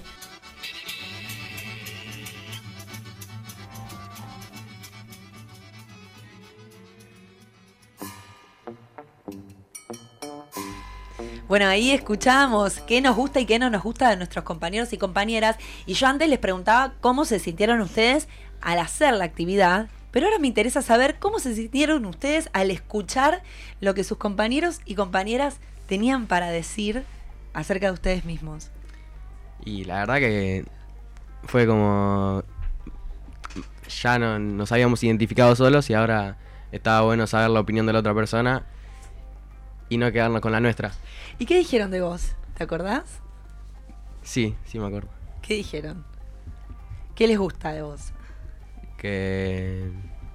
Bueno, ahí escuchábamos qué nos gusta y qué no nos gusta de nuestros compañeros y compañeras. Y yo antes les preguntaba cómo se sintieron ustedes al hacer la actividad. Pero ahora me interesa saber cómo se sintieron ustedes al escuchar lo que sus compañeros y compañeras tenían para decir acerca de ustedes mismos. Y la verdad que fue como... Ya no, nos habíamos identificado solos y ahora estaba bueno saber la opinión de la otra persona. y no quedarnos con la nuestra. ¿Y qué dijeron de vos? ¿Te acordás? Sí, sí me acuerdo. ¿Qué dijeron? ¿Qué les gusta de vos? Que...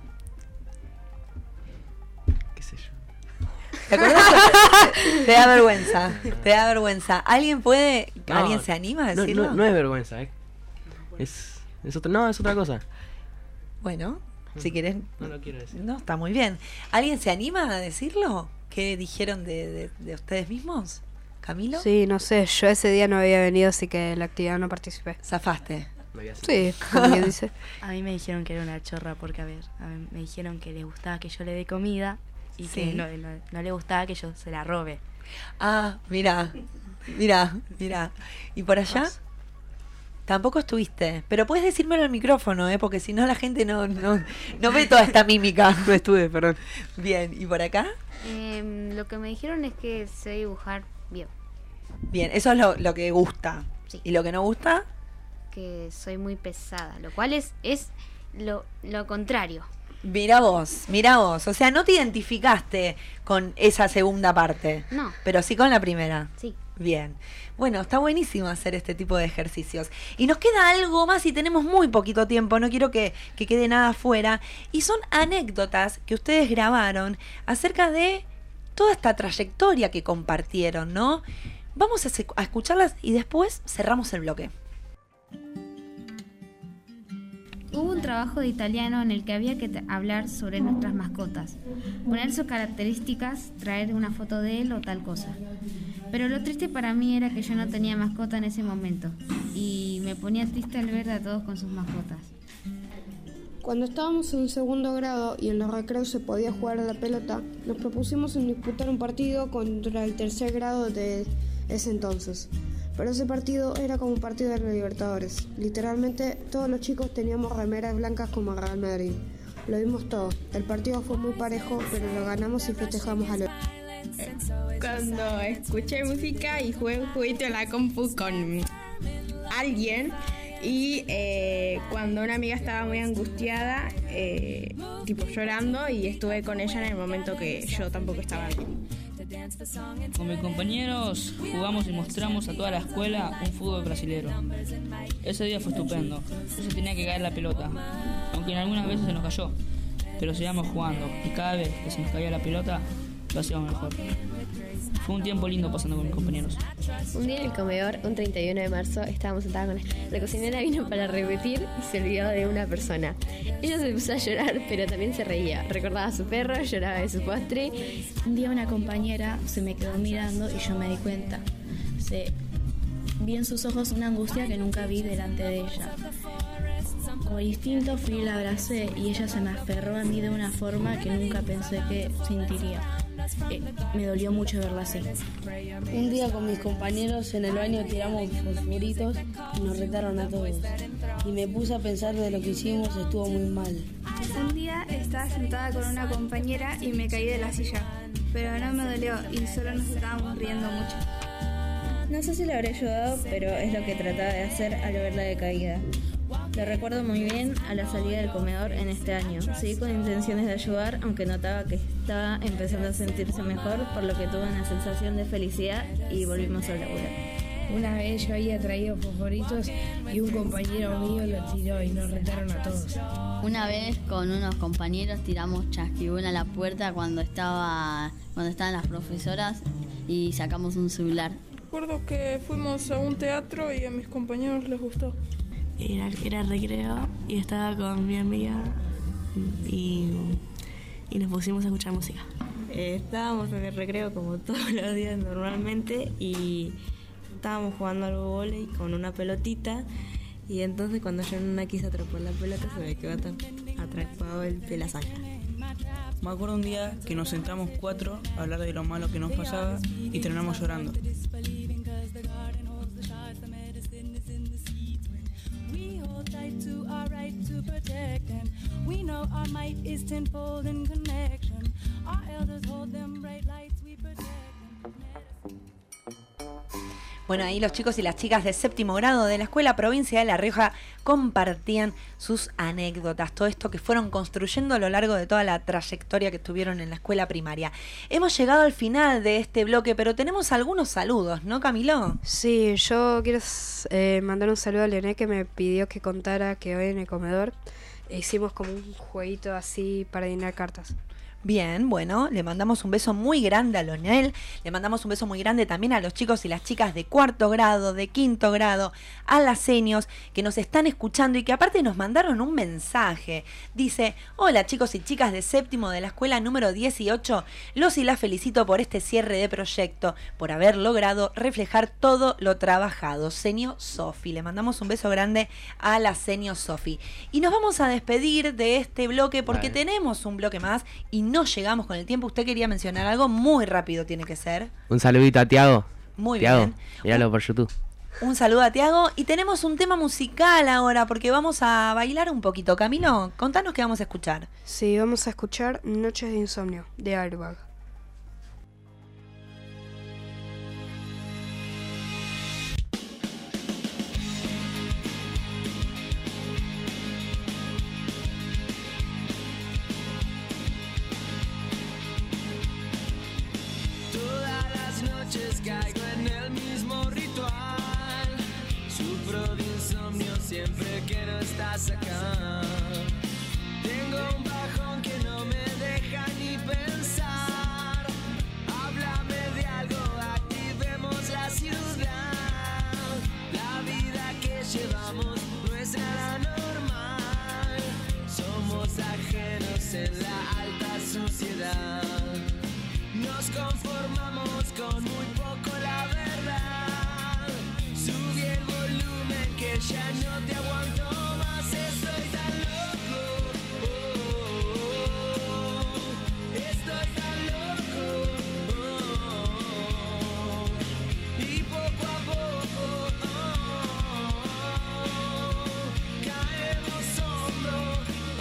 qué sé yo. ¿Te acordás? Te da vergüenza, te da vergüenza. ¿Alguien puede, No, alguien se anima a no, decirlo? No, no es vergüenza, ¿eh? Es, es otra, no, es otra cosa. Bueno, si querés... No lo quiero decir. No, está muy bien. ¿Alguien se anima a decirlo? ¿Qué dijeron de, de, de ustedes mismos? ¿Camilo? Sí, no sé, yo ese día no había venido, así que en la actividad no participé. ¿Zafaste? Sí, como quien dice. A mí me dijeron que era una chorra porque, a ver, a mí me dijeron que les gustaba que yo le dé comida y Sí. que no, no, no le gustaba que yo se la robe. Ah, mira, mira, mira. ¿Y por allá? Tampoco estuviste. Pero puedes decírmelo al micrófono, ¿eh? Porque si no la gente no, no, no ve toda esta mímica. No estuve, perdón. Bien, ¿y por acá? Eh, lo que me dijeron es que sé dibujar bien, Bien, eso es lo, lo que gusta. Sí. ¿Y lo que no gusta? que soy muy pesada, lo cual es, es lo, lo contrario. Mira vos, mira vos. O sea, no te identificaste con esa segunda parte. No. Pero sí con la primera. Sí. Bien. Bueno, está buenísimo hacer este tipo de ejercicios. Y nos queda algo más y tenemos muy poquito tiempo. No quiero que, que quede nada afuera. Y son anécdotas que ustedes grabaron acerca de toda esta trayectoria que compartieron, ¿no? Vamos a, se- a escucharlas y después cerramos el bloque. Hubo un trabajo de italiano en el que había que t- hablar sobre nuestras mascotas, poner sus características, traer una foto de él o tal cosa. Pero lo triste para mí era que yo no tenía mascota en ese momento y me ponía triste al ver a todos con sus mascotas. Cuando estábamos en segundo grado y en los recreos se podía jugar a la pelota, nos propusimos en disputar un partido contra el tercer grado de ese entonces. Pero ese partido era como un partido de la Libertadores. Literalmente todos los chicos teníamos remeras blancas como Real Madrid. Lo vimos todo. El partido fue muy parejo, pero lo ganamos y festejamos a lo... Cuando escuché música y jugué un jueguito en la compu con alguien y eh, cuando una amiga estaba muy angustiada, eh, tipo llorando, y estuve con ella en el momento que yo tampoco estaba bien. Con mis compañeros jugamos y mostramos a toda la escuela un fútbol brasilero. Ese día fue estupendo. No se tenía que caer la pelota, aunque en algunas veces se nos cayó. Pero seguíamos jugando y cada vez que se nos caía la pelota lo hacíamos mejor. Fue un tiempo lindo pasando con mis compañeros. Un día en el comedor, un treinta y uno de marzo, estábamos sentadas con la cocinera, vino para repetir y se olvidó de una persona. Ella se puso a llorar, pero también se reía. Recordaba a su perro, lloraba de su postre. Un día una compañera se me quedó mirando y yo me di cuenta. Se vi en sus ojos una angustia que nunca vi delante de ella. Como instinto fui y la abracé y ella se me aferró a mí de una forma que nunca pensé que sentiría. Eh, me dolió mucho verla así. Un día con mis compañeros en el baño tiramos fosforitos y nos retaron a todos. Y me puse a pensar de lo que hicimos, estuvo muy mal. Un día estaba sentada con una compañera y me caí de la silla, pero no me dolió y solo nos estábamos riendo mucho. No sé si le habré ayudado, pero es lo que trataba de hacer al verla de caída. Lo recuerdo muy bien a la salida del comedor en este año. Seguí con intenciones de ayudar, aunque notaba que estaba empezando a sentirse mejor, por lo que tuve una sensación de felicidad y volvimos a laburar. Una vez yo había traído fosforitos y un compañero mío lo tiró y nos retaron a todos. Una vez con unos compañeros tiramos chasquibún a la puerta cuando estaba cuando estaban las profesoras y sacamos un celular. Recuerdo que fuimos a un teatro y a mis compañeros les gustó. Era, era recreo y estaba con mi amiga y, y nos pusimos a escuchar música. Eh, estábamos en el recreo como todos los días normalmente y estábamos jugando al vóley con una pelotita, y entonces cuando yo no quise atrapar la pelota se me quedó atrapado el de la saca. Me acuerdo un día que nos sentamos cuatro a hablar de lo malo que nos pasaba y terminamos llorando. Bueno, ahí los chicos y las chicas de séptimo grado de la Escuela Provincia de La Rioja compartían sus anécdotas, todo esto que fueron construyendo a lo largo de toda la trayectoria que tuvieron en la escuela primaria. Hemos llegado al final de este bloque, pero tenemos algunos saludos, ¿no, Camilo? Sí, yo quiero eh, mandar un saludo a Leonel, que me pidió que contara que hoy en el comedor hicimos como un jueguito así para adivinar cartas. Bien, bueno, le mandamos un beso muy grande a Leonel, le mandamos un beso muy grande también a los chicos y las chicas de cuarto grado, de quinto grado, a las senios que nos están escuchando y que aparte nos mandaron un mensaje. Dice: hola chicos y chicas de séptimo de la escuela número dieciocho, los y las felicito por este cierre de proyecto, por haber logrado reflejar todo lo trabajado. Senio Sofi, le mandamos un beso grande a la Senio Sofi. Y nos vamos a despedir de este bloque porque Vale. tenemos un bloque más y no llegamos con el tiempo. Usted quería mencionar algo muy rápido, tiene que ser. Un saludito a Tiago. Muy Tiago, bien. míralo por YouTube. Un saludo a Tiago y tenemos un tema musical ahora porque vamos a bailar un poquito. Camilo, contanos qué vamos a escuchar. Sí, vamos a escuchar Noches de Insomnio, de Airbag. Todas las noches caigo en el mismo ritual. Sufro de insomnio siempre que no estás acá. Tengo un bajón que no me deja ni pensar. Háblame de algo, activemos la ciudad. La vida que llevamos no es nada normal. Somos ajenos en la alta sociedad. Nos conformamos con muy poco, la verdad. Subí el volumen que ya no te aguanto más. Estoy tan loco, oh, oh, oh. Estoy tan loco, oh, oh, oh. Y poco a poco oh, oh, oh. caemos hombro,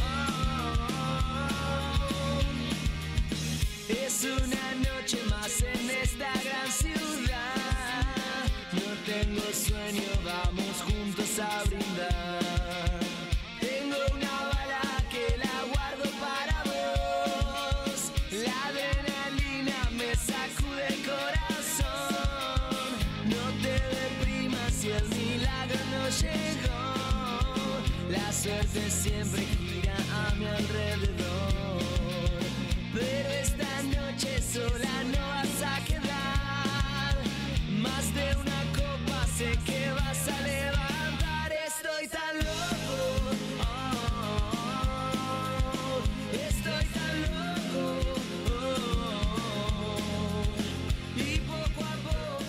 oh, oh. Es una noche más en esta gran ciudad. No tengo sueño, vamos juntos a brindar. Tengo una bala que la guardo para vos. La adrenalina me sacude el corazón. No te deprimas si el milagro no llegó. La suerte siempre gira a mi alrededor. Pero esta noche sola no vas a quedar. Más de una copa sé que vas a levantar. Estoy tan loco, oh, oh, oh. Estoy tan loco, oh, oh, oh. Y poco a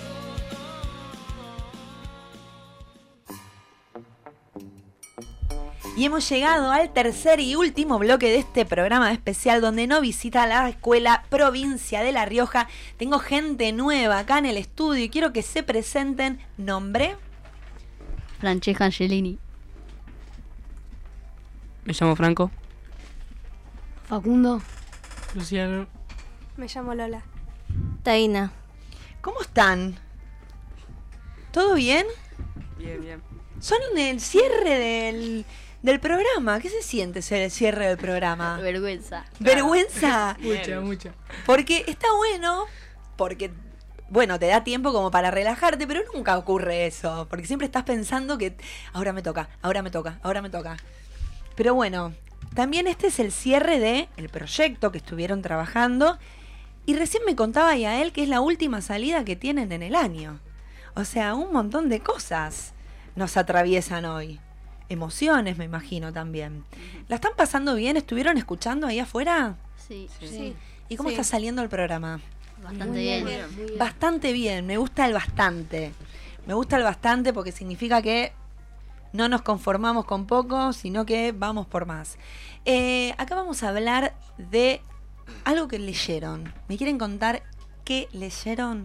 Y hemos llegado al tercer y último bloque de este programa especial donde no visita la Escuela Provincia de La Rioja. Tengo gente nueva acá en el estudio y quiero que se presenten. ¿Nombre? Francesca Angelini. Me llamo Franco. Facundo. Luciano. Me llamo Lola. Taina. ¿Cómo están? ¿Todo bien? Bien, bien. Son en el cierre del, del programa. ¿Qué se siente ser el cierre del programa? Vergüenza. ¿Vergüenza? Mucha, mucha. Porque está bueno, porque, bueno, te da tiempo como para relajarte, pero nunca ocurre eso. Porque siempre estás pensando que ahora me toca, ahora me toca, ahora me toca. Pero bueno, también este es el cierre de el proyecto que estuvieron trabajando. Y recién me contaba Yael que es la última salida que tienen en el año. O sea, un montón de cosas nos atraviesan hoy. Emociones, me imagino, también. ¿La están pasando bien? ¿Estuvieron escuchando ahí afuera? Sí. Sí. ¿Y cómo Sí. está saliendo el programa? Bastante Muy bien. Muy bien. Bastante bien, me gusta el bastante. Me gusta el bastante porque significa que no nos conformamos con poco, sino que vamos por más. Eh, acá vamos a hablar de algo que leyeron. ¿Me quieren contar qué leyeron?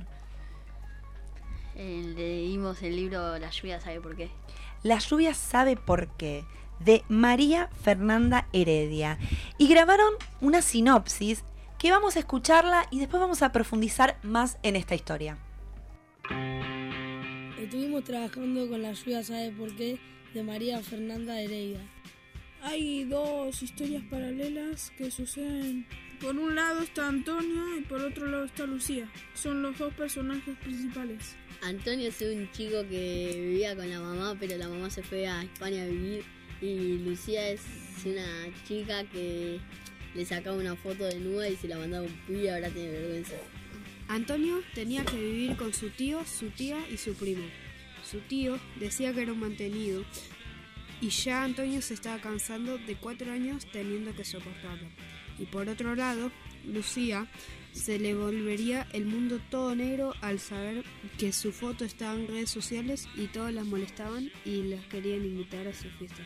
Eh, leímos el libro La lluvia sabe por qué. La lluvia sabe por qué, de María Fernanda Heredia. Y grabaron una sinopsis que vamos a escucharla y después vamos a profundizar más en esta historia. Estuvimos trabajando con La lluvia sabe por qué, de María Fernanda Heredia. Hay dos historias paralelas que suceden. Por un lado está Antonio y por otro lado está Lucía. Son los dos personajes principales. Antonio es un chico que vivía con la mamá, pero la mamá se fue a España a vivir. Y Lucía es una chica que le sacaba una foto desnuda y se la mandaba a un pibe y ahora tiene vergüenza. Antonio tenía que vivir con su tío, su tía y su primo. Su tío decía que era un mantenido y ya Antonio se estaba cansando de cuatro años teniendo que soportarlo. Y por otro lado, Lucía se le volvería el mundo todo negro al saber que su foto estaba en redes sociales y todos las molestaban y las querían invitar a sus fiestas.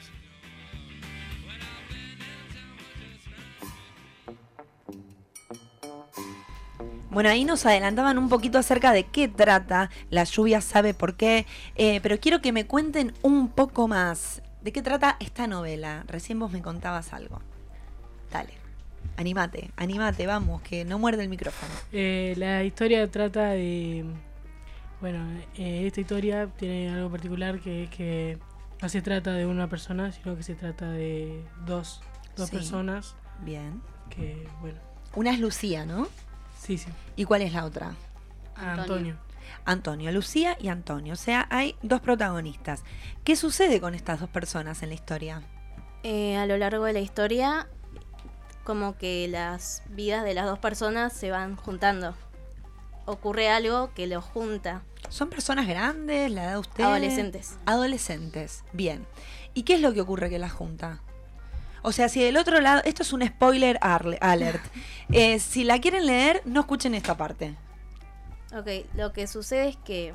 Bueno, ahí nos adelantaban un poquito acerca de qué trata La lluvia sabe por qué, eh, pero quiero que me cuenten un poco más de qué trata esta novela. Recién vos me contabas algo. Dale, animate, animate, vamos, que no muerde el micrófono. Eh, la historia trata de... Bueno, eh, esta historia tiene algo particular que es que no se trata de una persona, sino que se trata de dos, dos Sí. personas. Bien. Que, bueno... Una es Lucía, ¿no? Sí, sí. ¿Y cuál es la otra? Antonio. Antonio, Lucía y Antonio. O sea, hay dos protagonistas. ¿Qué sucede con estas dos personas en la historia? Eh, a lo largo de la historia, como que las vidas de las dos personas se van juntando. Ocurre algo que los junta. ¿Son personas grandes? ¿La edad de ustedes? Adolescentes. Adolescentes, bien. ¿Y qué es lo que ocurre que las junta? O sea, si del otro lado... Esto es un spoiler arle- alert. Eh, si la quieren leer, no escuchen esta parte. Ok, lo que sucede es que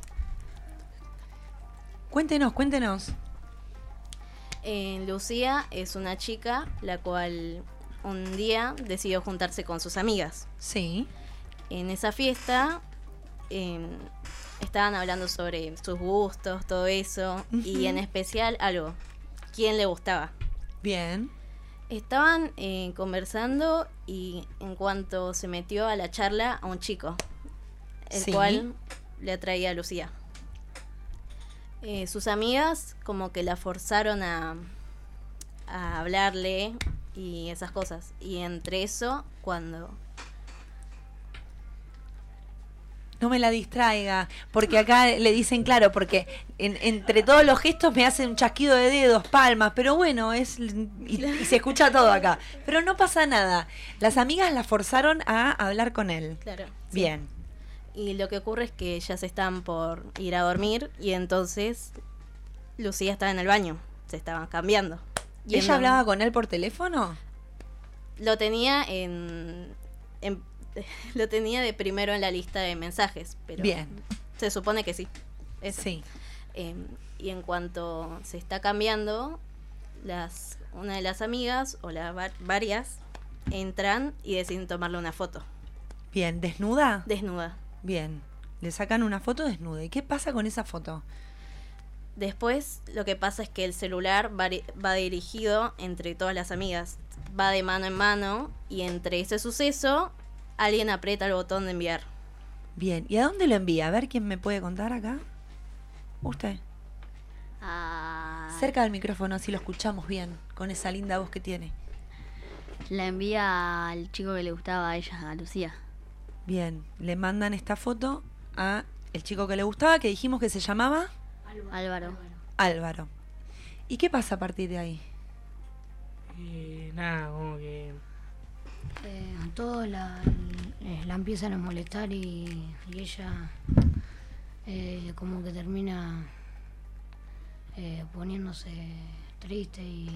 Cuéntenos, cuéntenos. eh, Lucía es una chica la cual un día decidió juntarse con sus amigas. Sí. En esa fiesta eh, estaban hablando sobre sus gustos, todo eso, y Ujú. en especial algo, quién le gustaba. Bien. Estaban eh, conversando y en cuanto se metió a la charla a un chico, el Sí. cual le atraía a Lucía. Eh, sus amigas como que la forzaron a, a hablarle y esas cosas. Y entre eso, cuando... No me la distraiga, porque acá le dicen claro, porque en- entre todos los gestos me hacen un chasquido de dedos, palmas, pero bueno, es y, y se escucha todo acá. Pero no pasa nada. Las amigas la forzaron a hablar con él. Claro. sí. Bien. Y lo que ocurre es que ya se están por ir a dormir y entonces Lucía estaba en el baño, se estaban cambiando. Y ¿Ella hablaba con él por teléfono? Lo tenía en, en- lo tenía de primero en la lista de mensajes, pero Bien. se supone que sí. Eso. Sí. Eh, y en cuanto se está cambiando, las una de las amigas o las va- varias entran y deciden tomarle una foto. Bien, ¿desnuda? Desnuda. Bien. Le sacan una foto desnuda. ¿Y qué pasa con esa foto? Después lo que pasa es que el celular va, ri- va dirigido entre todas las amigas, va de mano en mano y entre ese suceso alguien aprieta el botón de enviar. Bien. ¿Y a dónde lo envía? A ver quién me puede contar acá. Usted. Ah, Cerca del micrófono, así lo escuchamos bien, con esa linda voz que tiene. la envía al chico que le gustaba a ella, a Lucía. Bien. Le mandan esta foto a el chico que le gustaba, que dijimos que se llamaba Álvaro. Álvaro. ¿Y qué pasa a partir de ahí? Eh, nada, como que... Eh, todos la, eh, la empiezan a molestar y, y ella eh, como que termina eh, poniéndose triste y,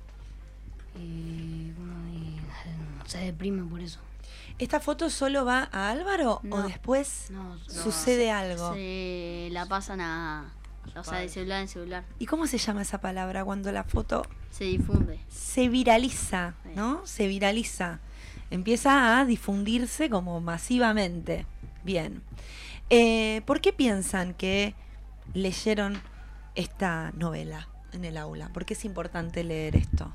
y, bueno, y, eh, se deprime por eso. ¿Esta foto solo va a Álvaro o No. después No, sucede algo? Se la pasan a... O sea, de celular en celular. ¿Y cómo se llama esa palabra cuando la foto Se difunde. se viraliza, ¿no? Se viraliza. Empieza a difundirse como masivamente. Bien. Eh, ¿Por qué piensan que leyeron esta novela en el aula? ¿Por qué es importante leer esto?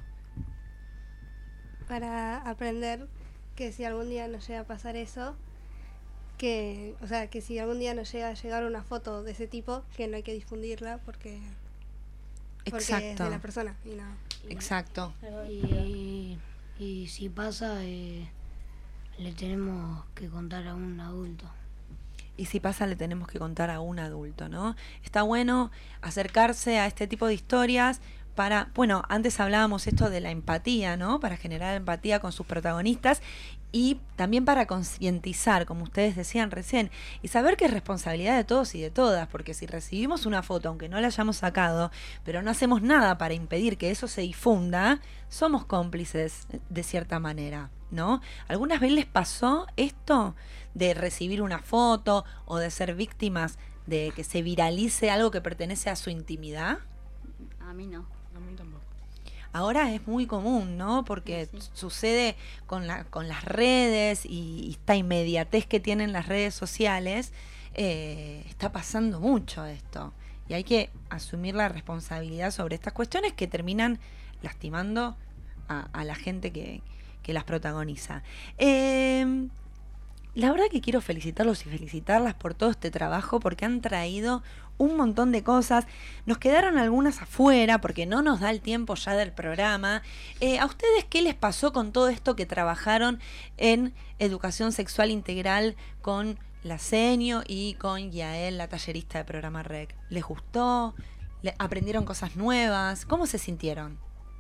Para aprender que si algún día nos llega a pasar eso, que, o sea, que si algún día nos llega a llegar una foto de ese tipo, que no hay que difundirla porque, porque Exacto. es de la persona y no. Exacto. Y, y si pasa, eh, le tenemos que contar a un adulto. Y si pasa, le tenemos que contar a un adulto, ¿no? Está bueno acercarse a este tipo de historias para, bueno, antes hablábamos esto de la empatía, ¿no? Para generar empatía con sus protagonistas y también para concientizar, como ustedes decían recién, y saber que es responsabilidad de todos y de todas, porque si recibimos una foto, aunque no la hayamos sacado, pero no hacemos nada para impedir que eso se difunda, somos cómplices de cierta manera, ¿no? ¿Algunas veces les pasó esto de recibir una foto o de ser víctimas de que se viralice algo que pertenece a su intimidad? A mí no. A mí tampoco. Ahora es muy común, ¿no? Porque sí, sí. sucede con, la, con las redes y esta inmediatez que tienen las redes sociales, eh, está pasando mucho esto. Y hay que asumir la responsabilidad sobre estas cuestiones que terminan lastimando a, a la gente que, que las protagoniza. Eh, la verdad que quiero felicitarlos y felicitarlas por todo este trabajo porque han traído un montón de cosas. Nos quedaron algunas afuera porque no nos da el tiempo ya del programa. Eh, ¿A ustedes qué les pasó con todo esto que trabajaron en educación sexual integral con la Senio y con Yael, la tallerista de programa R E C? ¿Les gustó? ¿Le ¿Aprendieron cosas nuevas? ¿Cómo se sintieron?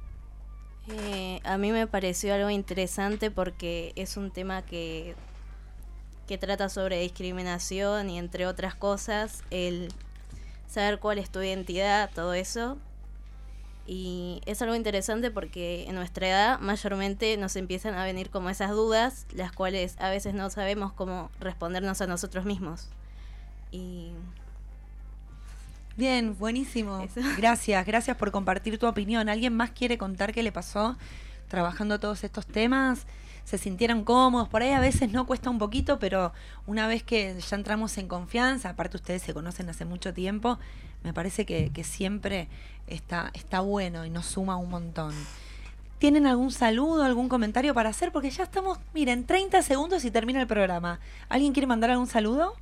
Eh, a mí me pareció algo interesante porque es un tema que, que trata sobre discriminación y entre otras cosas, el saber cuál es tu identidad, todo eso. Y es algo interesante porque en nuestra edad mayormente nos empiezan a venir como esas dudas, las cuales a veces no sabemos cómo respondernos a nosotros mismos. Y bien, buenísimo. Eso. Gracias, gracias por compartir tu opinión. ¿Alguien más quiere contar qué le pasó trabajando todos estos temas? ¿Se sintieron cómodos? Por ahí a veces no cuesta un poquito, pero una vez que ya entramos en confianza, aparte ustedes se conocen hace mucho tiempo, me parece que, que siempre está, está bueno y nos suma un montón. ¿Tienen algún saludo, algún comentario para hacer? Porque ya estamos, miren, treinta segundos y termina el programa. ¿Alguien quiere mandar algún saludo?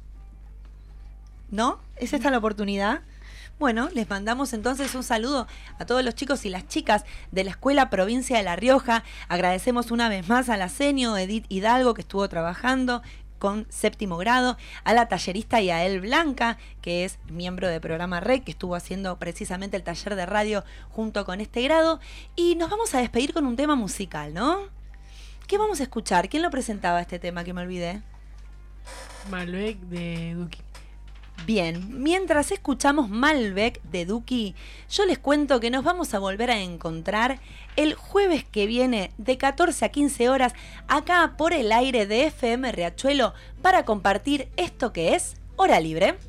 ¿No? ¿Es esta la oportunidad? Bueno, les mandamos entonces un saludo a todos los chicos y las chicas de la Escuela Provincia de La Rioja. Agradecemos una vez más a la Senio, Edith Hidalgo, que estuvo trabajando con séptimo grado, a la tallerista Yael Blanca, que es miembro del programa R E C, que estuvo haciendo precisamente el taller de radio junto con este grado. Y nos vamos a despedir con un tema musical, ¿no? ¿Qué vamos a escuchar? ¿Quién lo presentaba este tema que me olvidé? Malbec de Duki. Bien, mientras escuchamos Malbec de Duki, yo les cuento que nos vamos a volver a encontrar el jueves que viene de catorce a quince horas acá por el aire de F M Riachuelo para compartir esto que es Hora Libre.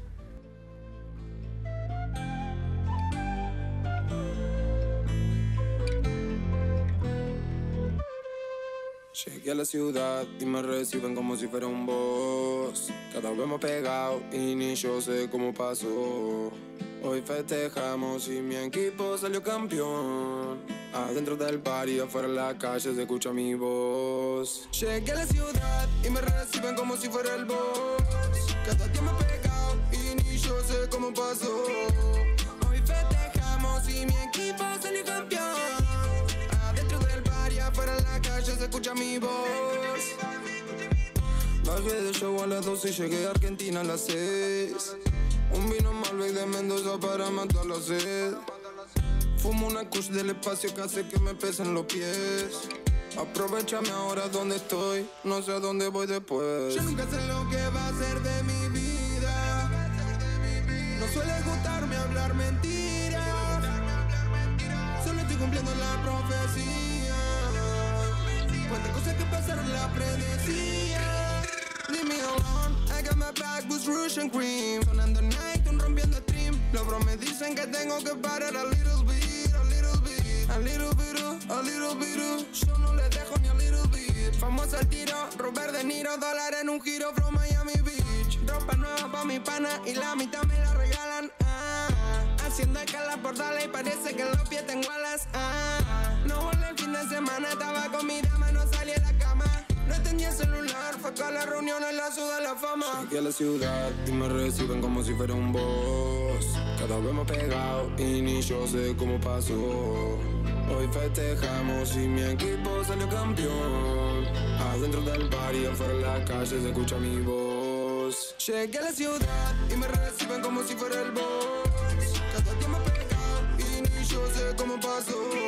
Llegué a la ciudad y me reciben como si fuera un boss. Cada vez más pegado y ni yo sé cómo pasó. Hoy festejamos y mi equipo salió campeón. Adentro del bar y afuera en la calle se escucha mi voz. Llegué a la ciudad y me reciben como si fuera el boss. Cada día más pegado y ni yo sé cómo pasó. Hoy festejamos y mi equipo salió campeón. Afuera en la calle se escucha mi voz. Bajé de show a las doce y llegué a Argentina a las seis. Un vino Malbec de Mendoza para matar la sed. Fumo una kush del espacio que hace que me pesen los pies. Aprovechame ahora donde estoy, no sé a dónde voy después. Yo nunca sé lo que va a ser de mi vida. No suele gustarme hablar mentiras. Solo estoy cumpliendo la profecía. Cuántas cosas que pasaron la predecía. Leave me alone, I got my back with Rouge and Cream. Sonando night, un rompiendo stream. Los bros me dicen que tengo que parar a little bit, a little bit, a little bit, a little bit. Yo no le dejo ni a little bit. Famoso al tiro, Robert De Niro, dólar en un giro from Miami Beach. Ropa nueva pa' mi pana y la mitad me la regalan. Ah, haciendo escala por darle y parece que en los pies tengo alas. Ah, no volé el fin de semana, estaba con mi dama, no salí a la cama. No tenía celular, Acá la reunión es la ciudad de la fama. Llegué a la ciudad y me reciben como si fuera un boss. Cada vez más pegado y ni yo sé cómo pasó. Hoy festejamos y mi equipo salió campeón. Adentro del bar y afuera en la calle se escucha mi voz. Llegué a la ciudad y me reciben como si fuera el boss. Cada día más pegado y ni yo sé cómo pasó.